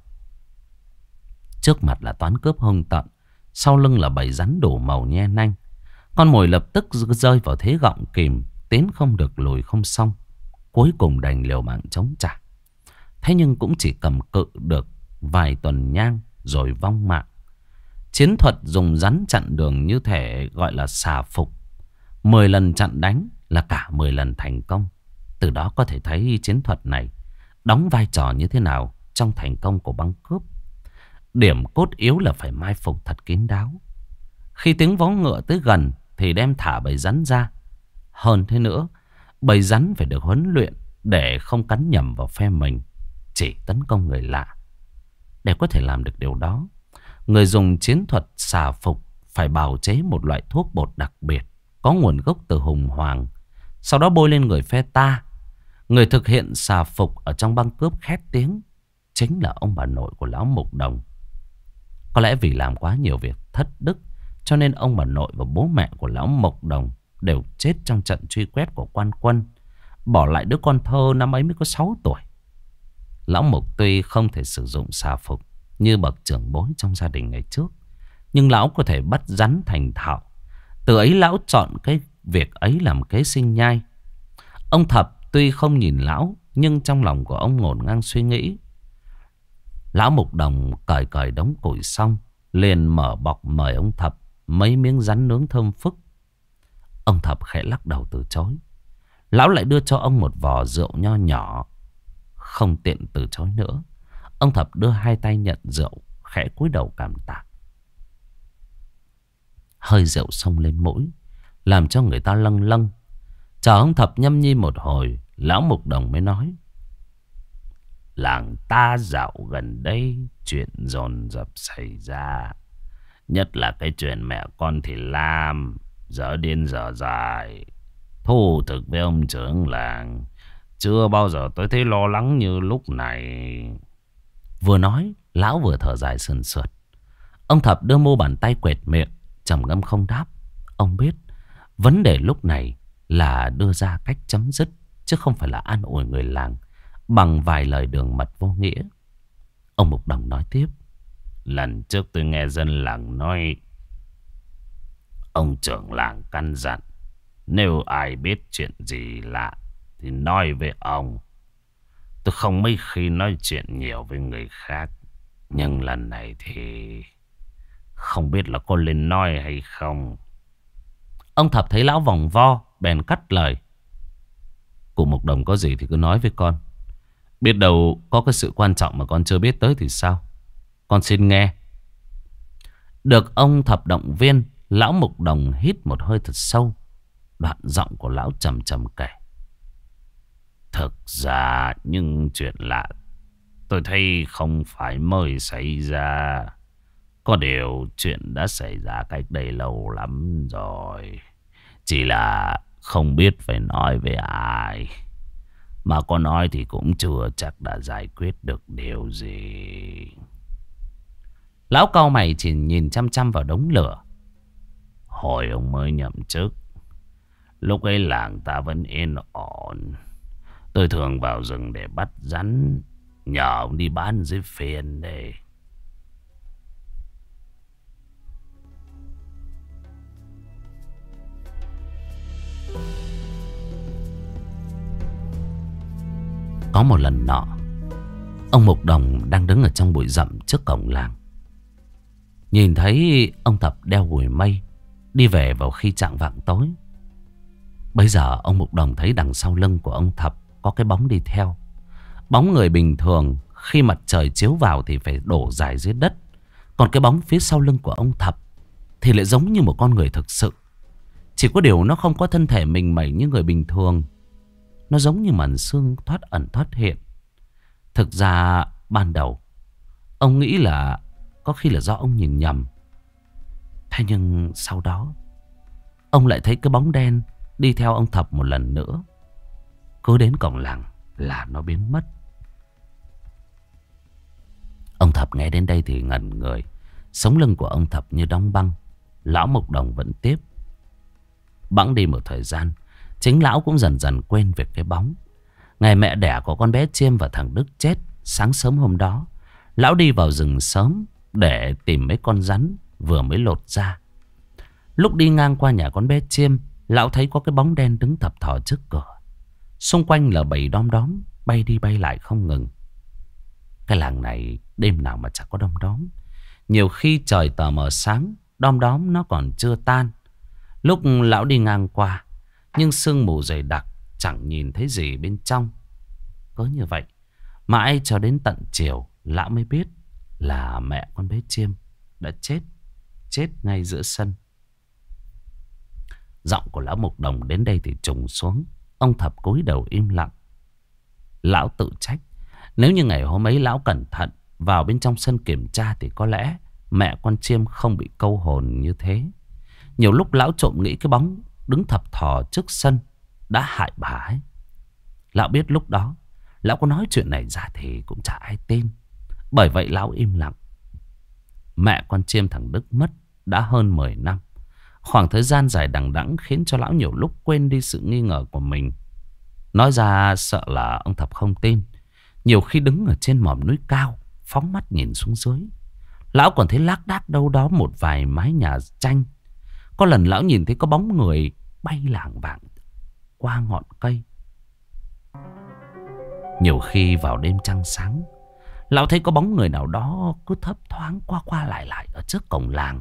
S1: Trước mặt là toán cướp hung tợn, sau lưng là bầy rắn đủ màu nhe nanh. Con mồi lập tức rơi vào thế gọng kìm, tiến không được lùi không xong, cuối cùng đành liều mạng chống trả. Thế nhưng cũng chỉ cầm cự được vài tuần nhang rồi vong mạng. Chiến thuật dùng rắn chặn đường như thể gọi là xà phục. 10 lần chặn đánh là cả 10 lần thành công. Từ đó có thể thấy chiến thuật này đóng vai trò như thế nào trong thành công của băng cướp. Điểm cốt yếu là phải mai phục thật kín đáo. Khi tiếng vó ngựa tới gần thì đem thả bầy rắn ra. Hơn thế nữa, bầy rắn phải được huấn luyện để không cắn nhầm vào phe mình, chỉ tấn công người lạ. Để có thể làm được điều đó, người dùng chiến thuật xà phục phải bào chế một loại thuốc bột đặc biệt có nguồn gốc từ Hùng Hoàng, sau đó bôi lên người phe ta. Người thực hiện xà phục ở trong băng cướp khét tiếng chính là ông bà nội của lão Mục Đồng. Có lẽ vì làm quá nhiều việc thất đức, cho nên ông bà nội và bố mẹ của lão Mục Đồng đều chết trong trận truy quét của quan quân, bỏ lại đứa con thơ năm ấy mới có 6 tuổi. Lão Mục tuy không thể sử dụng xà phục như bậc trưởng bối trong gia đình ngày trước, nhưng lão có thể bắt rắn thành thạo. Từ ấy lão chọn cái việc ấy làm kế sinh nhai. Ông Thập tuy không nhìn lão, nhưng trong lòng của ông ngổn ngang suy nghĩ. Lão Mục Đồng cởi cởi đống củi xong, liền mở bọc mời ông Thập mấy miếng rắn nướng thơm phức. Ông Thập khẽ lắc đầu từ chối. Lão lại đưa cho ông một vò rượu nho nhỏ. Không tiện từ chối nữa, ông Thập đưa hai tay nhận rượu, khẽ cúi đầu cảm tạ. Hơi rượu xông lên mũi, làm cho người ta lâng lâng. Chờ ông Thập nhâm nhi một hồi, lão Mục Đồng mới nói: Làng ta dạo gần đây chuyện dồn dập xảy ra. Nhất là cái chuyện mẹ con thì Lam dở điên dở dài. Thú thực với ông trưởng làng, chưa bao giờ tôi thấy lo lắng như lúc này. Vừa nói, lão vừa thở dài sườn sượt. Ông Thập đưa mu bàn tay quệt miệng, trầm ngâm không đáp. Ông biết vấn đề lúc này là đưa ra cách chấm dứt, chứ không phải là an ủi người làng bằng vài lời đường mật vô nghĩa. Ông Mục Đồng nói tiếp. Lần trước tôi nghe dân làng nói, ông trưởng làng căn dặn, nếu ai biết chuyện gì lạ thì nói với ông. Tôi không mấy khi nói chuyện nhiều với người khác, nhưng lần này thì không biết là có lên nói hay không. Ông Thập thấy lão vòng vo, bèn cắt lời. Cụ Mục Đồng có gì thì cứ nói với con. Biết đâu có cái sự quan trọng mà con chưa biết tới thì sao? Con xin nghe. Được ông Thập động viên, lão Mục Đồng hít một hơi thật sâu. Đoạn giọng của lão trầm trầm kể. Thực ra những chuyện lạ tôi thấy không phải mới xảy ra. Có điều chuyện đã xảy ra cách đây lâu lắm rồi. Chỉ là không biết phải nói với ai. Mà có nói thì cũng chưa chắc đã giải quyết được điều gì. Lão cau mày chỉ nhìn chăm chăm vào đống lửa. Hồi ông mới nhậm chức, lúc ấy làng ta vẫn yên ổn. Tôi thường vào rừng để bắt rắn, nhờ ông đi bán dưới phiên đây. Có một lần nọ, ông Mục Đồng đang đứng ở trong bụi rậm trước cổng làng. Nhìn thấy ông Thập đeo gùi mây đi về vào khi chạng vạng tối. Bây giờ ông Mục Đồng thấy đằng sau lưng của ông Thập có cái bóng đi theo. Bóng người bình thường khi mặt trời chiếu vào thì phải đổ dài dưới đất. Còn cái bóng phía sau lưng của ông Thập thì lại giống như một con người thực sự. Chỉ có điều nó không có thân thể mình mẩy như người bình thường. Nó giống như màn sương thoát ẩn thoát hiện. Thực ra ban đầu ông nghĩ là có khi là do ông nhìn nhầm. Thế nhưng sau đó ông lại thấy cái bóng đen đi theo ông Thập một lần nữa. Cứ đến cổng làng là nó biến mất. Ông Thập nghe đến đây thì ngẩn người. Sống lưng của ông Thập như đóng băng. Lão Mục Đồng vẫn tiếp. Bẵng đi một thời gian, chính lão cũng dần dần quên việc cái bóng. Ngày mẹ đẻ của con bé Chiêm và thằng Đức chết, sáng sớm hôm đó lão đi vào rừng sớm để tìm mấy con rắn vừa mới lột ra. Lúc đi ngang qua nhà con bé Chiêm, lão thấy có cái bóng đen đứng thập thò trước cửa. Xung quanh là bầy đom đóm bay đi bay lại không ngừng. Cái làng này đêm nào mà chả có đom đóm. Nhiều khi trời tờ mờ sáng, đom đóm nó còn chưa tan. Lúc lão đi ngang qua, nhưng sương mù dày đặc, chẳng nhìn thấy gì bên trong. Cứ như vậy, mãi cho đến tận chiều, lão mới biết là mẹ con bé Chiêm đã chết ngay giữa sân. Giọng của lão Mục Đồng đến đây thì trùng xuống. Ông Thập cúi đầu im lặng. Lão tự trách, nếu như ngày hôm ấy lão cẩn thận vào bên trong sân kiểm tra thì có lẽ mẹ con Chiêm không bị câu hồn như thế. Nhiều lúc lão trộm nghĩ cái bóng đứng thập thò trước sân đã hại bà ấy. Lão biết lúc đó lão có nói chuyện này ra thì cũng chả ai tin. Bởi vậy lão im lặng. Mẹ con Chiêm thằng Đức mất đã hơn 10 năm. Khoảng thời gian dài đằng đẵng khiến cho lão nhiều lúc quên đi sự nghi ngờ của mình. Nói ra sợ là ông Thập không tin. Nhiều khi đứng ở trên mỏm núi cao, phóng mắt nhìn xuống dưới, lão còn thấy lác đác đâu đó một vài mái nhà tranh. Có lần lão nhìn thấy có bóng người bay lảng vảng qua ngọn cây. Nhiều khi vào đêm trăng sáng, lão thấy có bóng người nào đó cứ thấp thoáng qua qua lại lại ở trước cổng làng.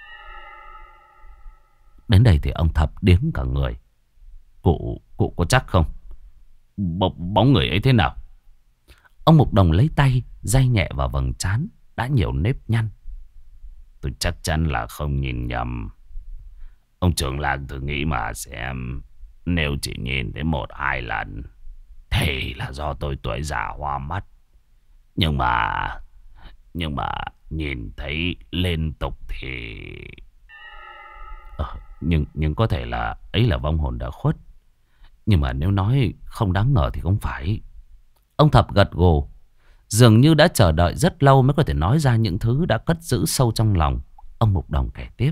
S1: Đến đây thì ông Thập điếng cả người. Cụ có chắc không? Bóng người ấy thế nào? Ông Mục Đồng lấy tay day nhẹ vào vầng trán đã nhiều nếp nhăn. Tôi chắc chắn là không nhìn nhầm. Ông trưởng làng thử nghĩ mà xem, nếu chỉ nhìn thấy 1-2 lần thì là do tôi tuổi già hoa mắt. Nhưng mà Nhưng mà nhìn thấy liên tục thì nhưng có thể là ấy là vong hồn đã khuất. Nhưng mà nếu nói không đáng ngờ thì không phải. Ông Thập gật gù, dường như đã chờ đợi rất lâu mới có thể nói ra những thứ đã cất giữ sâu trong lòng. Ông Mục Đồng kể tiếp.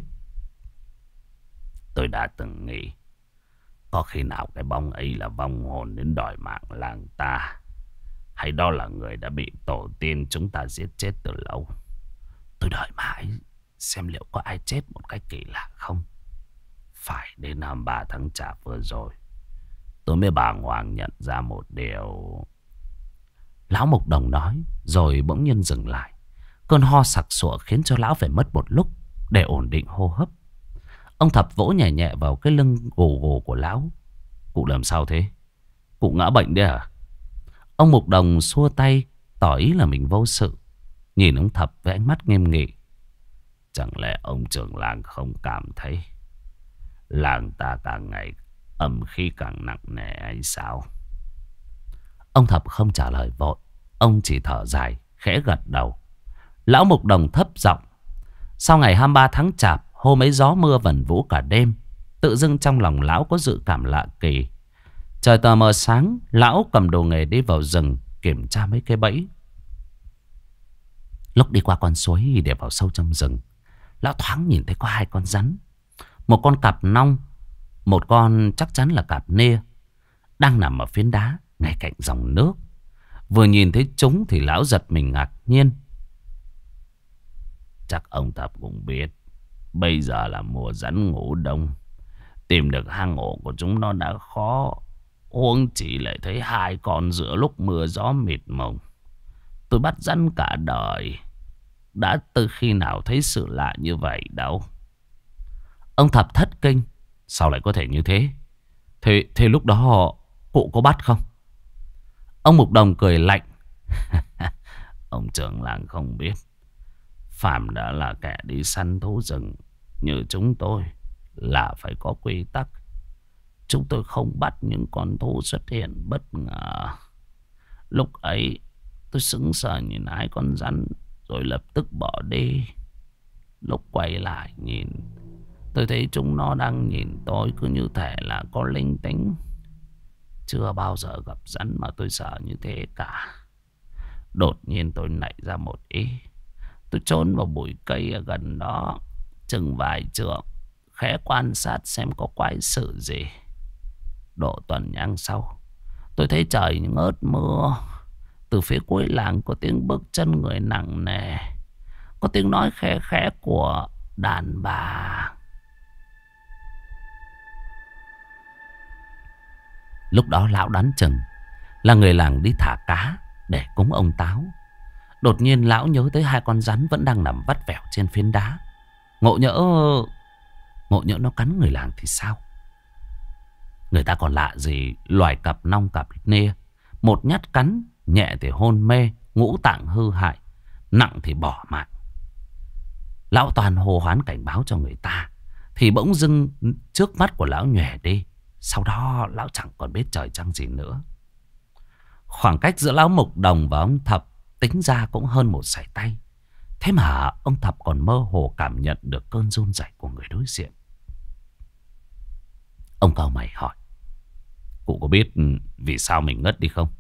S1: Tôi đã từng nghĩ có khi nào cái bóng ấy là vong hồn đến đòi mạng làng ta, hay đó là người đã bị tổ tiên chúng ta giết chết từ lâu. Tôi đợi mãi xem liệu có ai chết một cách kỳ lạ không. Phải đến 23 tháng Chạp vừa rồi tôi mới bàng hoàng nhận ra một điều. Lão Mục Đồng nói rồi bỗng nhiên dừng lại. Cơn ho sặc sụa khiến cho lão phải mất một lúc để ổn định hô hấp. Ông Thập vỗ nhẹ nhẹ vào cái lưng gù gù của lão. Cụ làm sao thế? Cụ ngã bệnh đấy à? Ông Mục Đồng xua tay tỏ ý là mình vô sự, nhìn ông Thập với ánh mắt nghiêm nghị. Chẳng lẽ ông trưởng làng không cảm thấy làng ta càng ngày âm khí càng nặng nề hay sao? Ông Thập không trả lời vội. Ông chỉ thở dài khẽ gật đầu. Lão Mục Đồng thấp giọng. Sau ngày 23 tháng Chạp, hôm ấy gió mưa vần vũ cả đêm, tự dưng trong lòng lão có dự cảm lạ kỳ. Trời tờ mờ sáng, lão cầm đồ nghề đi vào rừng kiểm tra mấy cái bẫy. Lúc đi qua con suối để vào sâu trong rừng, lão thoáng nhìn thấy có 2 con rắn. Một con cạp nong, một con chắc chắn là cạp nê, đang nằm ở phiến đá ngay cạnh dòng nước. Vừa nhìn thấy chúng thì lão giật mình ngạc nhiên. Chắc ông Thập cũng biết bây giờ là mùa rắn ngủ đông, tìm được hang ổ của chúng nó đã khó, huống chỉ lại thấy 2 con giữa lúc mưa gió mịt mùng. Tôi bắt rắn cả đời, đã từ khi nào thấy sự lạ như vậy đâu. Ông Thập thất kinh. Sao lại có thể như thế? Thế lúc đó cụ có bắt không? Ông Mục Đồng cười lạnh. Ông trưởng làng không biết, phàm đã là kẻ đi săn thú rừng như chúng tôi là phải có quy tắc. Chúng tôi không bắt những con thú xuất hiện bất ngờ. Lúc ấy tôi sững sờ nhìn 2 con rắn rồi lập tức bỏ đi. Lúc quay lại nhìn, tôi thấy chúng nó đang nhìn tôi cứ như thể là có linh tính. Chưa bao giờ gặp rắn mà tôi sợ như thế cả. Đột nhiên tôi nảy ra một ý. Tôi trốn vào bụi cây ở gần đó chừng vài trượng, khẽ quan sát xem có quái sự gì. Độ tuần nhang sau, tôi thấy trời ngớt mưa. Từ phía cuối làng có tiếng bước chân người nặng nề, có tiếng nói khẽ khẽ của đàn bà. Lúc đó lão đoán chừng là người làng đi thả cá để cúng ông Táo. Đột nhiên lão nhớ tới 2 con rắn vẫn đang nằm vắt vẻo trên phiến đá. Ngộ nhỡ nó cắn người làng thì sao? Người ta còn lạ gì loài cặp nong cặp nê. Một nhát cắn, nhẹ thì hôn mê, ngũ tạng hư hại, nặng thì bỏ mạng. Lão toàn hô hoán cảnh báo cho người ta, thì bỗng dưng trước mắt của lão nhòe đi. Sau đó lão chẳng còn biết trời trăng gì nữa. Khoảng cách giữa lão Mục Đồng và ông Thập tính ra cũng hơn 1 sải tay. Thế mà ông Thập còn mơ hồ cảm nhận được cơn run rẩy của người đối diện. Ông cau mày hỏi. Cụ có biết vì sao mình ngất đi không?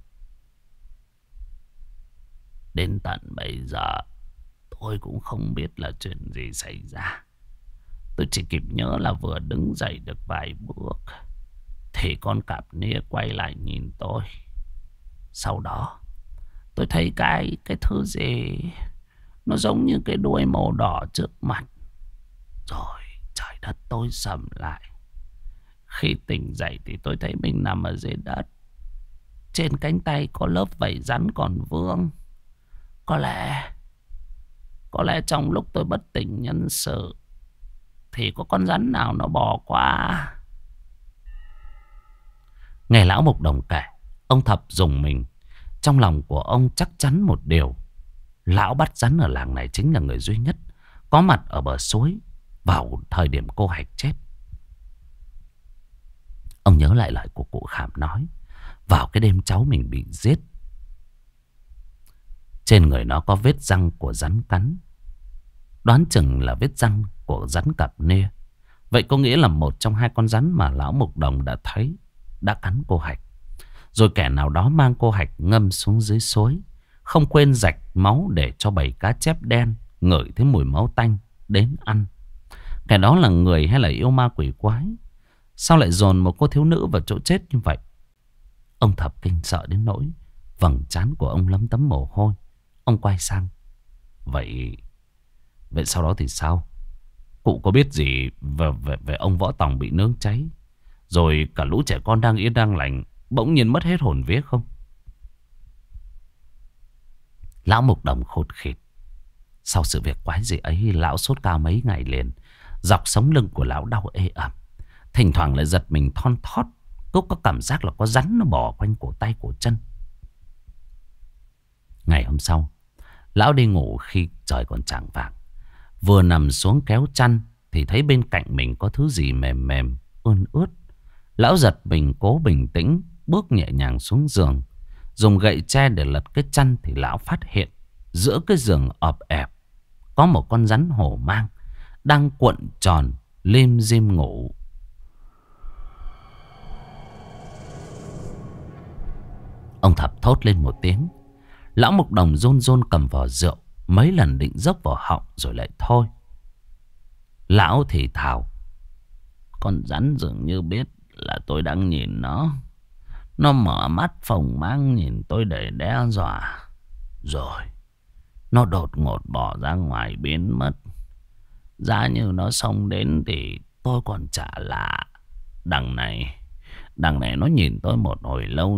S1: Đến tận bây giờ tôi cũng không biết là chuyện gì xảy ra. Tôi chỉ kịp nhớ là vừa đứng dậy được vài bước thì con cạp nia quay lại nhìn tôi. Sau đó tôi thấy cái thứ gì nó giống như cái đuôi màu đỏ trước mặt. Rồi trời đất tối sầm lại. Khi tỉnh dậy thì tôi thấy mình nằm ở dưới đất. Trên cánh tay có lớp vảy rắn còn vương. Có lẽ trong lúc tôi bất tỉnh nhân sự thì có con rắn nào nó bò qua. Nghe lão Mục Đồng kể, ông Thập rùng mình. Trong lòng của ông chắc chắn một điều. Lão bắt rắn ở làng này chính là người duy nhất có mặt ở bờ suối vào thời điểm cô Hạch chết. Ông nhớ lại lời của cụ Khảm nói vào cái đêm cháu mình bị giết. Trên người nó có vết răng của rắn cắn. Đoán chừng là vết răng của rắn cặp nê. Vậy có nghĩa là một trong hai con rắn mà lão Mục Đồng đã thấy đã cắn cô Hạch. Rồi kẻ nào đó mang cô Hạch ngâm xuống dưới suối, không quên rạch máu để cho bầy cá chép đen ngửi thấy mùi máu tanh đến ăn. Kẻ đó là người hay là yêu ma quỷ quái? Sao lại dồn một cô thiếu nữ vào chỗ chết như vậy? Ông Thập kinh sợ đến nỗi vầng trán của ông lấm tấm mồ hôi. Ông quay sang: Vậy sau đó thì sao? Cụ có biết gì về ông Võ Tòng bị nướng cháy, rồi cả lũ trẻ con đang yên đang lành bỗng nhiên mất hết hồn vía không? Lão Mục Đồng khụt khịt. Sau sự việc quái dị ấy, lão sốt cao mấy ngày liền. Dọc sống lưng của lão đau ê ẩm. Thỉnh thoảng lại giật mình thon thót. Cứ có cảm giác là có rắn nó bò quanh cổ tay cổ chân. Ngày hôm sau, lão đi ngủ khi trời còn chạng vạng. Vừa nằm xuống kéo chăn thì thấy bên cạnh mình có thứ gì mềm mềm, ươn ướt. Lão giật mình cố bình tĩnh, bước nhẹ nhàng xuống giường. Dùng gậy tre để lật cái chăn thì lão phát hiện giữa cái giường ọp ẹp có một con rắn hổ mang đang cuộn tròn lim dim ngủ. Ông Thập thốt lên một tiếng. Lão Mục Đồng run run cầm vò rượu, mấy lần định dốc vào họng rồi lại thôi. Lão thì thào: Con rắn dường như biết là tôi đang nhìn nó. Nó mở mắt phồng mang nhìn tôi để đe dọa. Rồi nó đột ngột bỏ ra ngoài biến mất. Giá như nó xông đến thì tôi còn chả lạ. Đằng này nó nhìn tôi một hồi lâu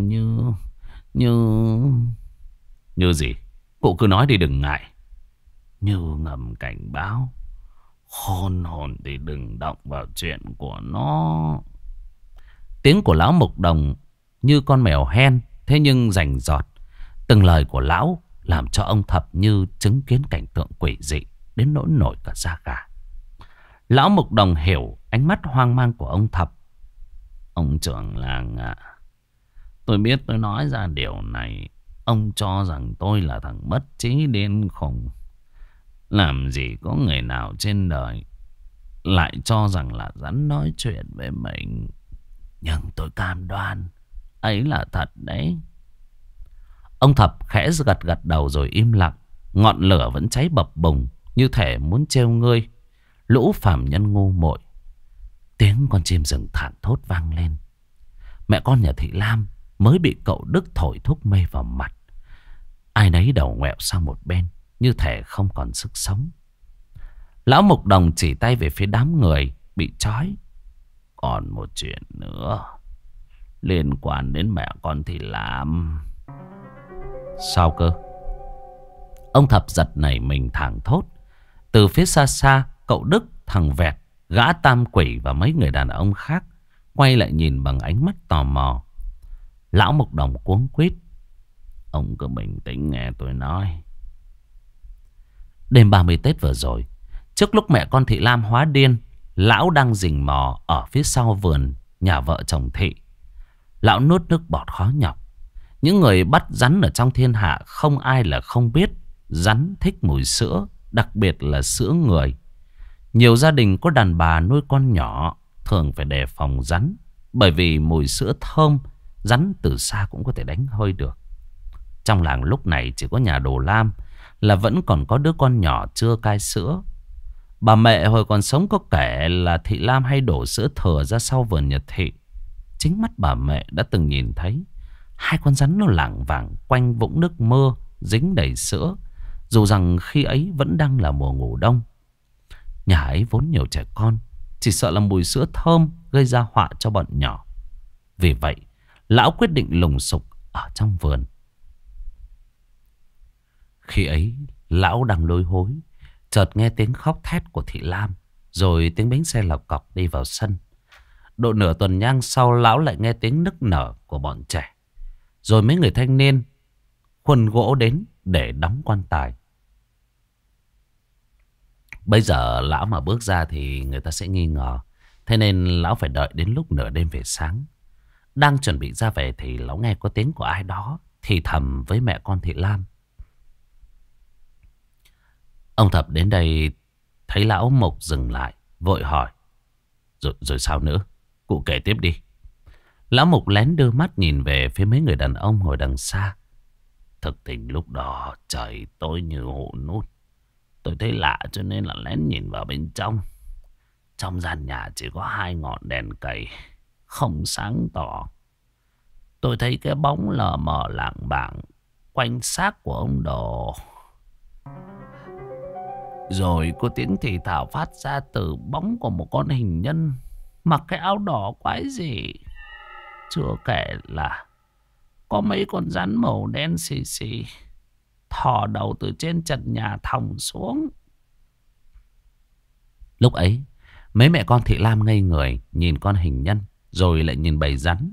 S1: như gì? Cụ cứ nói đi đừng ngại. Như ngầm cảnh báo. Khôn hồn thì đừng động vào chuyện của nó. Tiếng của lão Mục Đồng như con mèo hen, thế nhưng rành rọt. Từng lời của lão làm cho ông Thập như chứng kiến cảnh tượng quỷ dị đến nỗi nổi cả da gà. Lão Mục Đồng hiểu ánh mắt hoang mang của ông Thập. Ông trưởng làng ạ, tôi biết tôi nói ra điều này, ông cho rằng tôi là thằng mất trí điên khùng. Làm gì có người nào trên đời lại cho rằng là rắn nói chuyện với mình. Nhưng tôi cam đoan ấy là thật đấy. Ông Thập khẽ gật đầu rồi im lặng. Ngọn lửa vẫn cháy bập bùng, như thể muốn trêu ngươi lũ phàm nhân ngu muội. Tiếng con chim rừng thảng thốt vang lên. Mẹ con nhà Thị Lam mới bị cậu Đức thổi thuốc mê vào mặt. Ai nấy đầu ngoẹo sang một bên, như thể không còn sức sống. Lão Mục Đồng chỉ tay về phía đám người bị trói. Còn một chuyện nữa liên quan đến mẹ con Thị Lam. Sao cơ? Ông Thập giật nảy mình thảng thốt. Từ phía xa xa, cậu Đức, thằng Vẹt, gã Tam Quỷ và mấy người đàn ông khác quay lại nhìn bằng ánh mắt tò mò. Lão Mục Đồng cuống quýt: Ông cứ bình tĩnh nghe tôi nói. Đêm 30 Tết vừa rồi, trước lúc mẹ con Thị Lam hóa điên, lão đang rình mò ở phía sau vườn nhà vợ chồng Thị. Lão nuốt nước bọt khó nhọc. Những người bắt rắn ở trong thiên hạ không ai là không biết rắn thích mùi sữa, đặc biệt là sữa người. Nhiều gia đình có đàn bà nuôi con nhỏ thường phải đề phòng rắn, bởi vì mùi sữa thơm, rắn từ xa cũng có thể đánh hơi được. Trong làng lúc này chỉ có nhà Đồ Lam là vẫn còn có đứa con nhỏ chưa cai sữa. Bà mẹ hồi còn sống có kể là Thị Lam hay đổ sữa thừa ra sau vườn nhà Thị. Chính mắt bà mẹ đã từng nhìn thấy hai con rắn nó lảng vảng quanh vũng nước mưa dính đầy sữa, dù rằng khi ấy vẫn đang là mùa ngủ đông. Nhà ấy vốn nhiều trẻ con, chỉ sợ là mùi sữa thơm gây ra họa cho bọn nhỏ. Vì vậy lão quyết định lùng sục ở trong vườn. Khi ấy lão đang lôi hối, chợt nghe tiếng khóc thét của Thị Lam, rồi tiếng bánh xe lọc cọc đi vào sân. Độ nửa tuần nhang sau, lão lại nghe tiếng nức nở của bọn trẻ. Rồi mấy người thanh niên khuân gỗ đến để đóng quan tài. Bây giờ lão mà bước ra thì người ta sẽ nghi ngờ. Thế nên lão phải đợi đến lúc nửa đêm về sáng. Đang chuẩn bị ra về thì lão nghe có tiếng của ai đó thì thầm với mẹ con Thị Lam: Ông Thập đến đây thấy lão Mục dừng lại, vội hỏi. Rồi sao nữa? Cụ kể tiếp đi. Lão Mục lén đưa mắt nhìn về phía mấy người đàn ông ngồi đằng xa. Thực tình lúc đó trời tối như hũ nút. Tôi thấy lạ cho nên là lén nhìn vào bên trong. Trong gian nhà chỉ có 2 ngọn đèn cầy, không sáng tỏ. Tôi thấy cái bóng lờ mờ lảng bảng quanh xác của ông Đồ. Rồi có tiếng thì thào phát ra từ bóng của một con hình nhân mặc cái áo đỏ quái dị. Chưa kể là có mấy con rắn màu đen xì xì thò đầu từ trên trần nhà thòng xuống. Lúc ấy mấy mẹ con Thị Lam ngây người, nhìn con hình nhân rồi lại nhìn bầy rắn.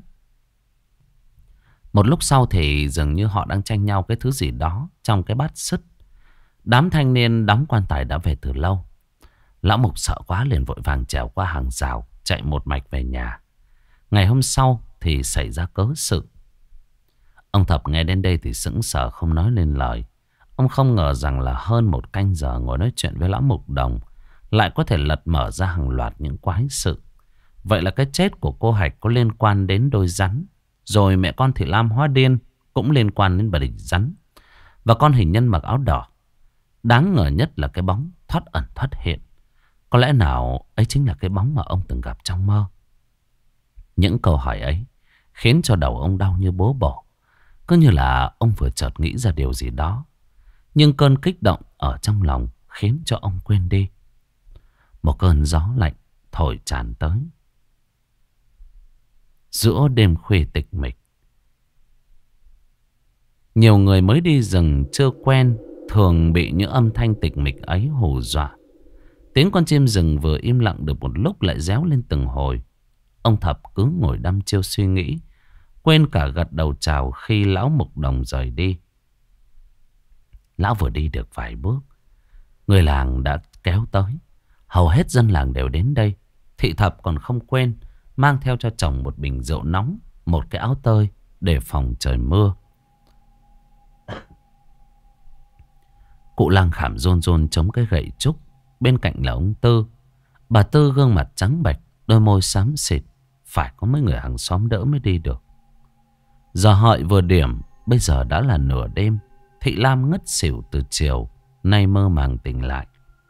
S1: Một lúc sau thì dường như họ đang tranh nhau cái thứ gì đó trong cái bát sứt. Đám thanh niên đóng quan tài đã về từ lâu. Lão Mục sợ quá liền vội vàng trèo qua hàng rào, chạy một mạch về nhà. Ngày hôm sau thì xảy ra cớ sự. Ông Thập nghe đến đây thì sững sờ không nói nên lời. Ông không ngờ rằng là hơn 1 canh giờ ngồi nói chuyện với lão Mục Đồng lại có thể lật mở ra hàng loạt những quái sự. Vậy là cái chết của cô Hạch có liên quan đến đôi rắn. Rồi mẹ con Thị Lam hóa điên cũng liên quan đến bà địch rắn. Và con hình nhân mặc áo đỏ. Đáng ngờ nhất là cái bóng thoát ẩn thoát hiện. Có lẽ nào ấy chính là cái bóng mà ông từng gặp trong mơ. Những câu hỏi ấy khiến cho đầu ông đau như búa bổ. Cứ như là ông vừa chợt nghĩ ra điều gì đó. Nhưng cơn kích động ở trong lòng khiến cho ông quên đi. Một cơn gió lạnh thổi tràn tới. Giữa đêm khuya tịch mịch, nhiều người mới đi rừng chưa quen thường bị những âm thanh tịch mịch ấy hù dọa. Tiếng con chim rừng vừa im lặng được một lúc lại réo lên từng hồi. Ông Thập cứ ngồi đăm chiêu suy nghĩ, quên cả gật đầu chào khi lão Mục Đồng rời đi. Lão vừa đi được vài bước, người làng đã kéo tới. Hầu hết dân làng đều đến đây. Thị Thập còn không quên mang theo cho chồng một bình rượu nóng, một cái áo tơi để phòng trời mưa. Cụ Lang Khảm rôn rôn chống cái gậy trúc. Bên cạnh là ông Tư. Bà Tư gương mặt trắng bệch, đôi môi xám xịt, phải có mấy người hàng xóm đỡ mới đi được. Giờ hợi vừa điểm, bây giờ đã là nửa đêm. Thị Lam ngất xỉu từ chiều, nay mơ màng tỉnh lại.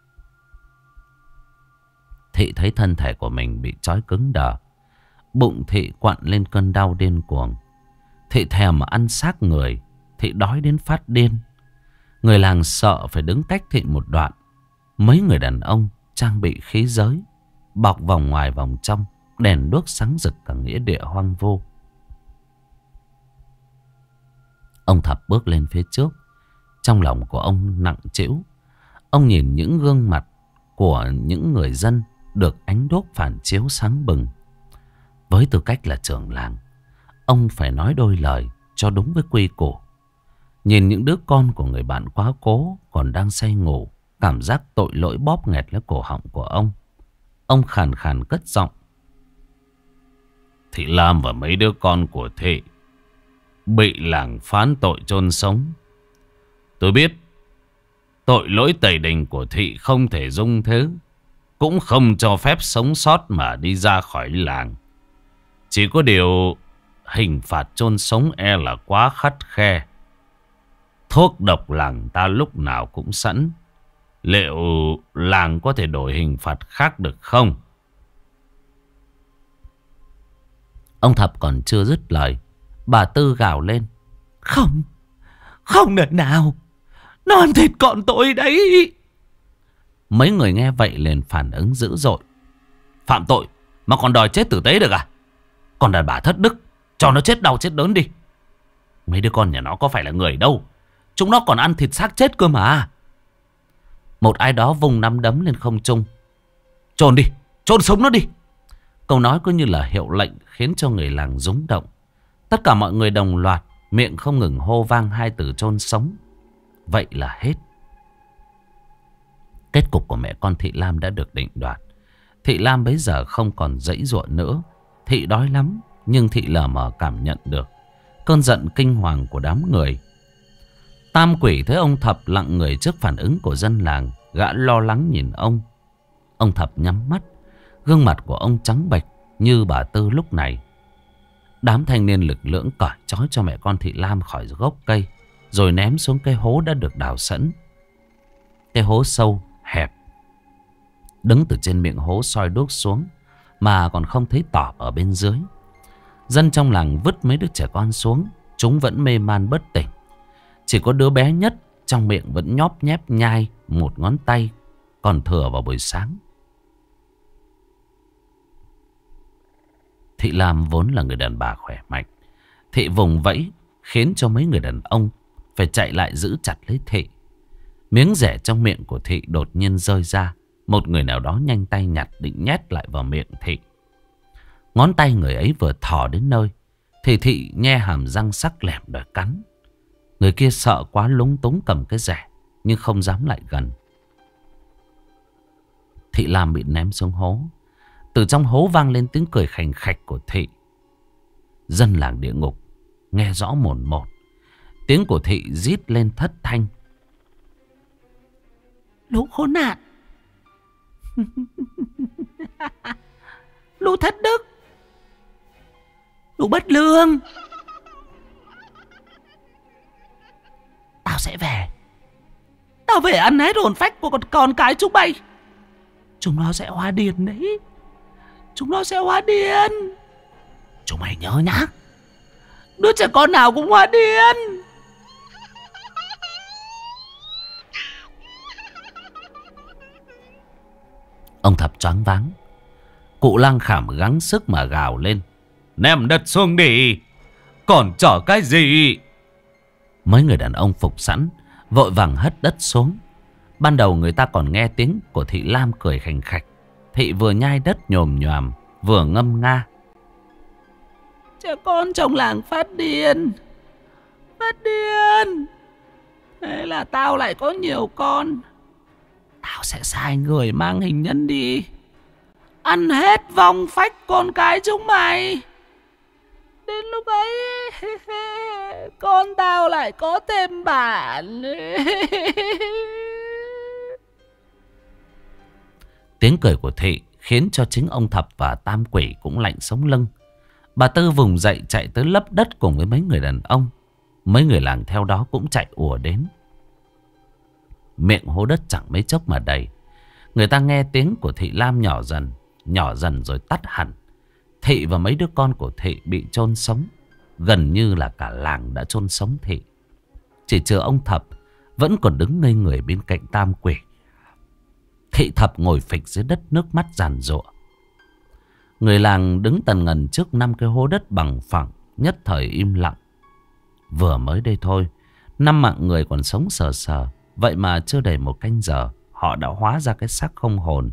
S1: Thị thấy thân thể của mình bị trói cứng đờ. Bụng Thị quặn lên cơn đau điên cuồng. Thị thèm mà ăn xác người. Thị đói đến phát điên. Người làng sợ phải đứng cách Thị một đoạn. Mấy người đàn ông trang bị khí giới, bọc vòng ngoài vòng trong, đèn đuốc sáng rực cả nghĩa địa hoang vu. Ông Thập bước lên phía trước. Trong lòng của ông nặng trĩu. Ông nhìn những gương mặt của những người dân được ánh đuốc phản chiếu sáng bừng. Với tư cách là trưởng làng, ông phải nói đôi lời cho đúng với quy củ. Nhìn những đứa con của người bạn quá cố còn đang say ngủ, cảm giác tội lỗi bóp nghẹt lấy cổ họng của ông. Ông khàn khàn cất giọng. Thị Lam và mấy đứa con của Thị bị làng phán tội chôn sống. Tôi biết tội lỗi tẩy đình của Thị không thể dung thứ, cũng không cho phép sống sót mà đi ra khỏi làng. Chỉ có điều hình phạt chôn sống e là quá khắt khe. Thuốc độc làng ta lúc nào cũng sẵn. Liệu làng có thể đổi hình phạt khác được không? Ông Thập còn chưa dứt lời, bà Tư gào lên. Không, không đời nào. Nó ăn thịt con tôi đấy. Mấy người nghe vậy liền phản ứng dữ dội. Phạm tội mà còn đòi chết tử tế được à? Còn đàn bà thất đức, cho nó chết đau chết đớn đi. Mấy đứa con nhà nó có phải là người đâu. Chúng nó còn ăn thịt xác chết cơ mà. Một ai đó vùng nắm đấm lên không trung. Chôn đi, chôn sống nó đi. Câu nói cứ như là hiệu lệnh khiến cho người làng rúng động. Tất cả mọi người đồng loạt, miệng không ngừng hô vang hai từ chôn sống. Vậy là hết. Kết cục của mẹ con Thị Lam đã được định đoạt. Thị Lam bấy giờ không còn giãy giụa nữa. Thị đói lắm, nhưng Thị lờ mờ cảm nhận được cơn giận kinh hoàng của đám người. Tam Quỷ thấy ông Thập lặng người trước phản ứng của dân làng, Gã lo lắng nhìn ông. Ông Thập nhắm mắt. Gương mặt của ông trắng bệch như bà Tư lúc này. Đám thanh niên lực lưỡng cởi trói cho mẹ con Thị Lam khỏi gốc cây, rồi ném xuống cái hố đã được đào sẵn. Cái hố sâu, hẹp. Đứng từ trên miệng hố soi đuốc xuống mà còn không thấy tỏ ở bên dưới. Dân trong làng vứt mấy đứa trẻ con xuống. Chúng vẫn mê man bất tỉnh. Chỉ có đứa bé nhất trong miệng vẫn nhóp nhép nhai một ngón tay còn thừa vào buổi sáng. Thị Lam vốn là người đàn bà khỏe mạnh. Thị vùng vẫy khiến cho mấy người đàn ông phải chạy lại giữ chặt lấy Thị. Miếng rẻ trong miệng của Thị đột nhiên rơi ra. Một người nào đó nhanh tay nhặt định nhét lại vào miệng Thị. Ngón tay người ấy vừa thò đến nơi thì Thị nhe hàm răng sắc lẹm đòi cắn. Người kia sợ quá lúng túng cầm cái rẻ nhưng không dám lại gần. Thị Lam bị ném xuống hố. Từ trong hố vang lên tiếng cười khành khạch của Thị. Dân làng địa ngục nghe rõ mồn một. Tiếng của Thị rít lên thất thanh. Lũ khốn nạn. Lũ thất đức. Lũ bất lương. Tao sẽ về. Tao về ăn hết hồn phách của con cái chúng bay. Chúng nó sẽ hóa điên đấy. Chúng nó sẽ hóa điên. Chúng mày nhớ nhá. Đứa trẻ con nào cũng hóa điên. Ông Thập choáng váng. Cụ Lang Khảm gắng sức mà gào lên. Ném đất xuống đi. Còn chở cái gì? Mấy người đàn ông phục sẵn vội vàng hất đất xuống. Ban đầu người ta còn nghe tiếng của Thị Lam cười khành khạch. Thị vừa nhai đất nhồm nhoàm vừa ngâm nga. Trẻ con trong làng phát điên. Phát điên. Thế là tao lại có nhiều con. Tao sẽ sai người mang hình nhân đi. Ăn hết vong phách con cái chúng mày. Đến lúc ấy con tao lại có thêm bạn. Tiếng cười của Thị khiến cho chính ông Thập và Tam Quỷ cũng lạnh sống lưng. Bà Tư vùng dậy chạy tới lấp đất cùng với mấy người đàn ông. Mấy người làng theo đó cũng chạy ùa đến. Miệng hố đất chẳng mấy chốc mà đầy. Người ta nghe tiếng của Thị Lam nhỏ dần rồi tắt hẳn. Thị và mấy đứa con của Thị bị chôn sống. Gần như là cả làng đã chôn sống Thị. Chỉ trừ ông Thập vẫn còn đứng ngây người bên cạnh Tam Quỷ. Thị Thập ngồi phịch dưới đất, nước mắt giàn giụa. Người làng đứng tần ngần trước 5 cái hố đất bằng phẳng, nhất thời im lặng. Vừa mới đây thôi, 5 mạng người còn sống sờ sờ. Vậy mà chưa đầy một canh giờ, họ đã hóa ra cái xác không hồn.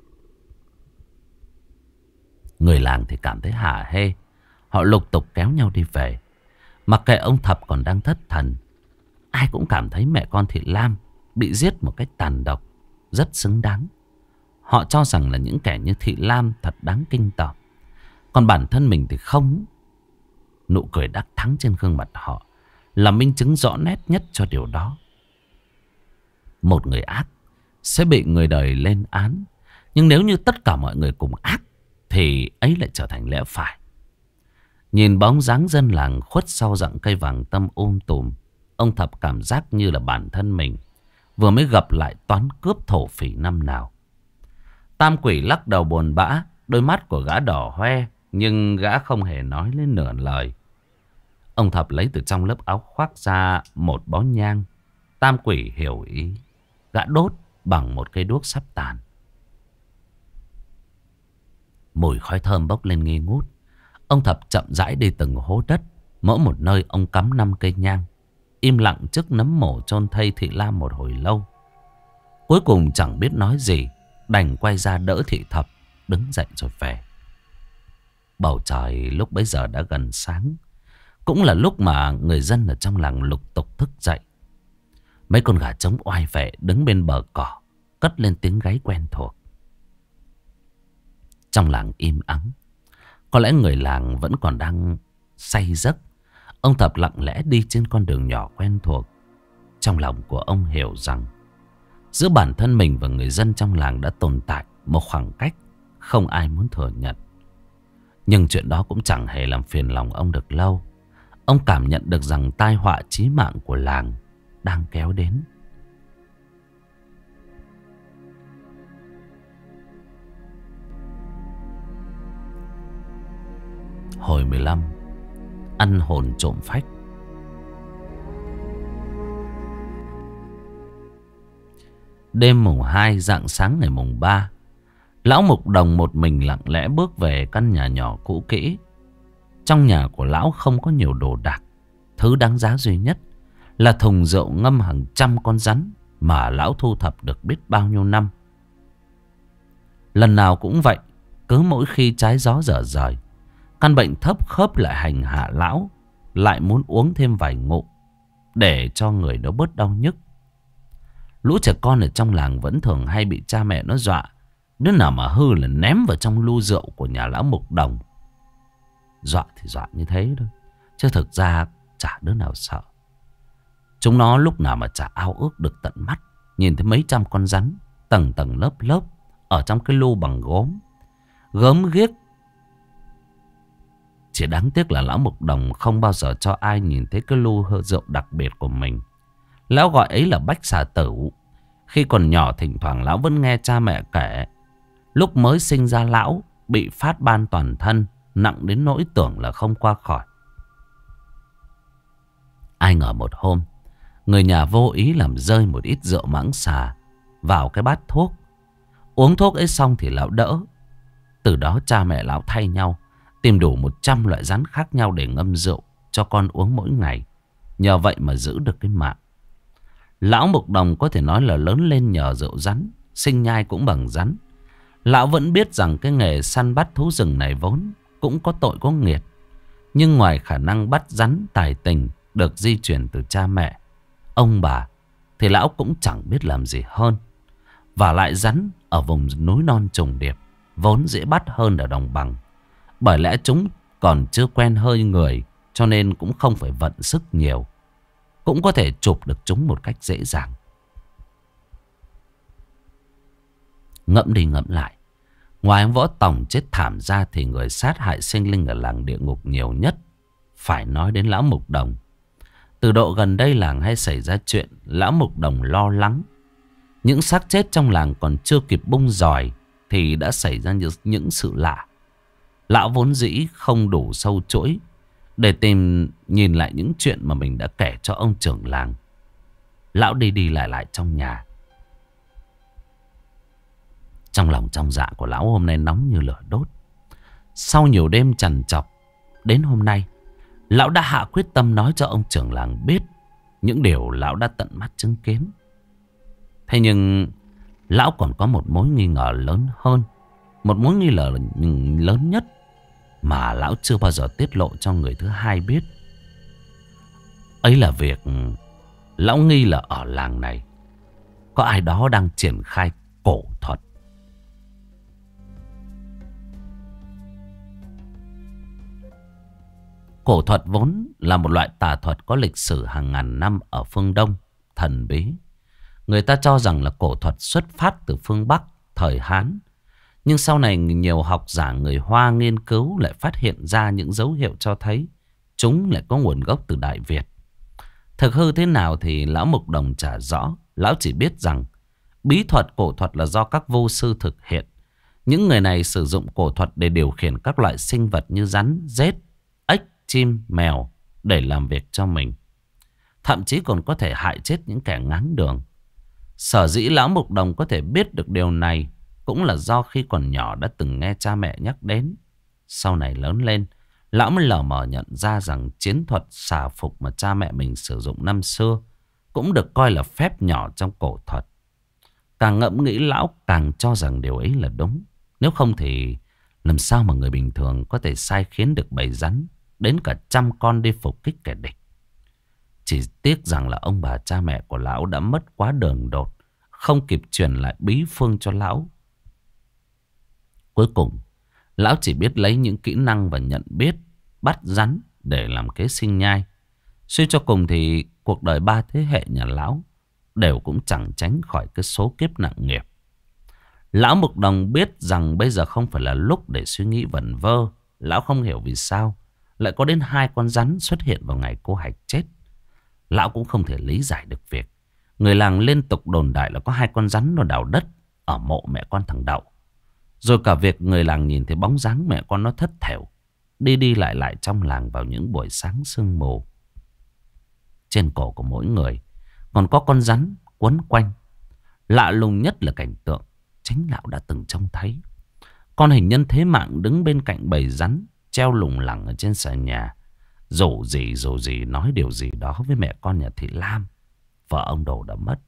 S1: Người làng thì cảm thấy hả hê. Họ lục tục kéo nhau đi về. Mặc kệ ông Thập còn đang thất thần. Ai cũng cảm thấy mẹ con Thị Lam bị giết một cách tàn độc, rất xứng đáng. Họ cho rằng là những kẻ như Thị Lam thật đáng kinh tởm. Còn bản thân mình thì không. Nụ cười đắc thắng trên gương mặt họ là minh chứng rõ nét nhất cho điều đó. Một người ác sẽ bị người đời lên án. Nhưng nếu như tất cả mọi người cùng ác thì ấy lại trở thành lẽ phải. Nhìn bóng dáng dân làng khuất sau rặng cây vàng tâm tùm, ông Thập cảm giác như là bản thân mình vừa mới gặp lại toán cướp thổ phỉ năm nào. Tam Quỷ lắc đầu buồn bã. Đôi mắt của gã đỏ hoe, nhưng gã không hề nói lên nửa lời. Ông Thập lấy từ trong lớp áo khoác ra một bó nhang. Tam Quỷ hiểu ý. Gã đốt bằng một cây đuốc sắp tàn. Mùi khói thơm bốc lên nghi ngút. Ông Thập chậm rãi đi từng hố đất. Mỗi một nơi ông cắm 5 cây nhang. Im lặng trước nấm mồ chôn thây Thị Lam một hồi lâu. Cuối cùng chẳng biết nói gì, đành quay ra đỡ Thị Thập đứng dậy rồi về. Bầu trời lúc bấy giờ đã gần sáng. Cũng là lúc mà người dân ở trong làng lục tục thức dậy. Mấy con gà trống oai vệ đứng bên bờ cỏ, cất lên tiếng gáy quen thuộc. Trong làng im ắng. Có lẽ người làng vẫn còn đang say giấc. Ông Thập lặng lẽ đi trên con đường nhỏ quen thuộc. Trong lòng của ông hiểu rằng Giữa bản thân mình và người dân trong làng đã tồn tại một khoảng cách không ai muốn thừa nhận. Nhưng chuyện đó cũng chẳng hề làm phiền lòng ông được lâu. Ông cảm nhận được rằng tai họa chí mạng của làng đang kéo đến. Hồi 15. Ăn hồn trộm phách. Đêm mùng 2 rạng sáng ngày mùng 3, lão Mục Đồng một mình lặng lẽ bước về căn nhà nhỏ cũ kỹ. Trong nhà của lão không có nhiều đồ đạc. Thứ đáng giá duy nhất là thùng rượu ngâm hàng trăm con rắn mà lão thu thập được biết bao nhiêu năm. Lần nào cũng vậy, cứ mỗi khi trái gió dở dời, căn bệnh thấp khớp lại hành hạ lão, lại muốn uống thêm vài ngụm để cho người nó bớt đau nhức. Lũ trẻ con ở trong làng vẫn thường hay bị cha mẹ nó dọa. Đứa nào mà hư là ném vào trong lu rượu của nhà lão Mục Đồng. Dọa thì dọa như thế thôi, chứ thực ra chả đứa nào sợ. Chúng nó lúc nào mà chả ao ước được tận mắt nhìn thấy mấy trăm con rắn tầng tầng lớp lớp ở trong cái lu bằng gốm, gớm ghiếc. Chỉ đáng tiếc là lão Mục Đồng không bao giờ cho ai nhìn thấy cái lu rượu đặc biệt của mình. Lão gọi ấy là bách xà tử. Khi còn nhỏ thỉnh thoảng lão vẫn nghe cha mẹ kể, lúc mới sinh ra lão bị phát ban toàn thân, nặng đến nỗi tưởng là không qua khỏi. Ai ngờ một hôm, người nhà vô ý làm rơi một ít rượu mãng xà vào cái bát thuốc. Uống thuốc ấy xong thì lão đỡ. Từ đó cha mẹ lão thay nhau tìm đủ 100 loại rắn khác nhau để ngâm rượu cho con uống mỗi ngày. Nhờ vậy mà giữ được cái mạng. Lão Mục Đồng có thể nói là lớn lên nhờ rượu rắn, sinh nhai cũng bằng rắn. Lão vẫn biết rằng cái nghề săn bắt thú rừng này vốn cũng có tội có nghiệt. Nhưng ngoài khả năng bắt rắn tài tình được di truyền từ cha mẹ, ông bà, thì lão cũng chẳng biết làm gì hơn. Và lại rắn ở vùng núi non trùng điệp vốn dễ bắt hơn ở đồng bằng. Bởi lẽ chúng còn chưa quen hơi người, cho nên cũng không phải vận sức nhiều, cũng có thể chụp được chúng một cách dễ dàng. Ngẫm đi ngẫm lại, ngoài ông Võ Tòng chết thảm ra thì người sát hại sinh linh ở làng địa ngục nhiều nhất phải nói đến lão Mục Đồng. Từ độ gần đây làng hay xảy ra chuyện, lão Mục Đồng lo lắng. Những xác chết trong làng còn chưa kịp bung giỏi thì đã xảy ra những sự lạ. Lão vốn dĩ không đủ sâu chuỗi để tìm nhìn lại những chuyện mà mình đã kể cho ông trưởng làng. Lão đi đi lại lại trong nhà. Trong lòng trong dạ của lão hôm nay nóng như lửa đốt. Sau nhiều đêm trằn trọc, đến hôm nay lão đã hạ quyết tâm nói cho ông trưởng làng biết những điều lão đã tận mắt chứng kiến. Thế nhưng lão còn có một mối nghi ngờ lớn hơn, một mối nghi ngờ lớn nhất mà lão chưa bao giờ tiết lộ cho người thứ hai biết. Ấy là việc lão nghi là ở làng này có ai đó đang triển khai cổ thuật. Cổ thuật vốn là một loại tà thuật có lịch sử hàng ngàn năm ở phương Đông, thần bí. Người ta cho rằng là cổ thuật xuất phát từ phương Bắc, thời Hán. Nhưng sau này nhiều học giả người Hoa nghiên cứu lại phát hiện ra những dấu hiệu cho thấy chúng lại có nguồn gốc từ Đại Việt. Thực hư thế nào thì lão Mục Đồng chả rõ. Lão chỉ biết rằng bí thuật cổ thuật là do các vô sư thực hiện. Những người này sử dụng cổ thuật để điều khiển các loại sinh vật như rắn, rết, ếch, chim, mèo để làm việc cho mình. Thậm chí còn có thể hại chết những kẻ ngáng đường. Sở dĩ lão Mục Đồng có thể biết được điều này cũng là do khi còn nhỏ đã từng nghe cha mẹ nhắc đến. Sau này lớn lên, lão mới lờ mờ nhận ra rằng chiến thuật xà phục mà cha mẹ mình sử dụng năm xưa cũng được coi là phép nhỏ trong cổ thuật. Càng ngẫm nghĩ lão càng cho rằng điều ấy là đúng. Nếu không thì làm sao mà người bình thường có thể sai khiến được bầy rắn đến cả 100 con đi phục kích kẻ địch. Chỉ tiếc rằng là ông bà cha mẹ của lão đã mất quá đường đột, không kịp truyền lại bí phương cho lão. Cuối cùng, lão chỉ biết lấy những kỹ năng và nhận biết bắt rắn để làm kế sinh nhai. Suy cho cùng thì cuộc đời 3 thế hệ nhà lão đều cũng chẳng tránh khỏi cái số kiếp nặng nghiệp. Lão Mục Đồng biết rằng bây giờ không phải là lúc để suy nghĩ vẩn vơ. Lão không hiểu vì sao lại có đến 2 con rắn xuất hiện vào ngày cô Hạch chết. Lão cũng không thể lý giải được việc người làng liên tục đồn đại là có 2 con rắn nó đào đất ở mộ mẹ con thằng Đậu. Rồi cả việc người làng nhìn thấy bóng dáng mẹ con nó thất thểu đi đi lại lại trong làng vào những buổi sáng sương mù. Trên cổ của mỗi người còn có con rắn quấn quanh. Lạ lùng nhất là cảnh tượng chính lão đã từng trông thấy. Con hình nhân thế mạng đứng bên cạnh bầy rắn treo lủng lẳng ở trên sàn nhà, rủ gì nói điều gì đó với mẹ con nhà thị Lam. Vợ ông Đồ đã mất.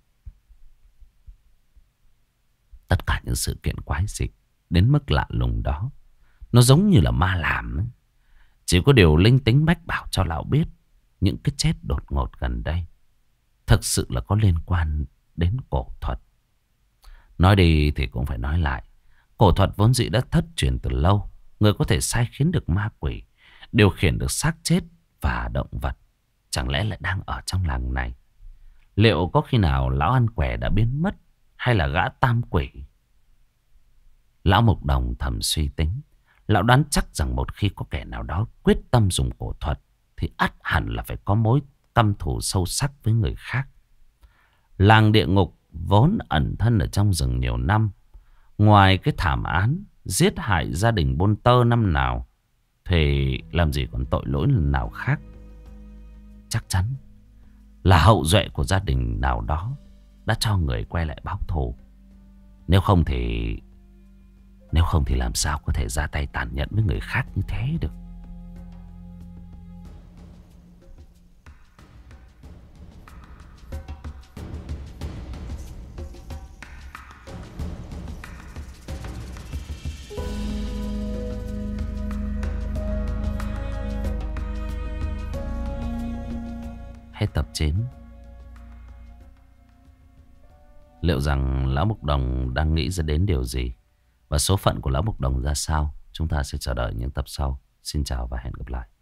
S1: Tất cả những sự kiện quái dị đến mức lạ lùng đó, nó giống như là ma làm ấy. Chỉ có điều linh tính mách bảo cho lão biết những cái chết đột ngột gần đây thực sự là có liên quan đến cổ thuật. Nói đi thì cũng phải nói lại, cổ thuật vốn dĩ đã thất truyền từ lâu. Người có thể sai khiến được ma quỷ, điều khiển được xác chết và động vật, chẳng lẽ lại đang ở trong làng này? Liệu có khi nào lão ăn quẻ đã biến mất, hay là gã tam quỷ? Lão Mục Đồng thầm suy tính. Lão đoán chắc rằng một khi có kẻ nào đó quyết tâm dùng cổ thuật thì ắt hẳn là phải có mối căm thù sâu sắc với người khác. Làng địa ngục vốn ẩn thân ở trong rừng nhiều năm. Ngoài cái thảm án giết hại gia đình Bôn Tơ năm nào thì làm gì còn tội lỗi lần nào khác. Chắc chắn là hậu duệ của gia đình nào đó đã cho người quay lại báo thù. Nếu không thì làm sao có thể ra tay tàn nhẫn với người khác như thế được. Hết tập 9. Liệu rằng Lão Mục Đồng đang nghĩ ra đến điều gì, và số phận của Lão Mục Đồng ra sao, chúng ta sẽ chờ đợi những tập sau. Xin chào và hẹn gặp lại.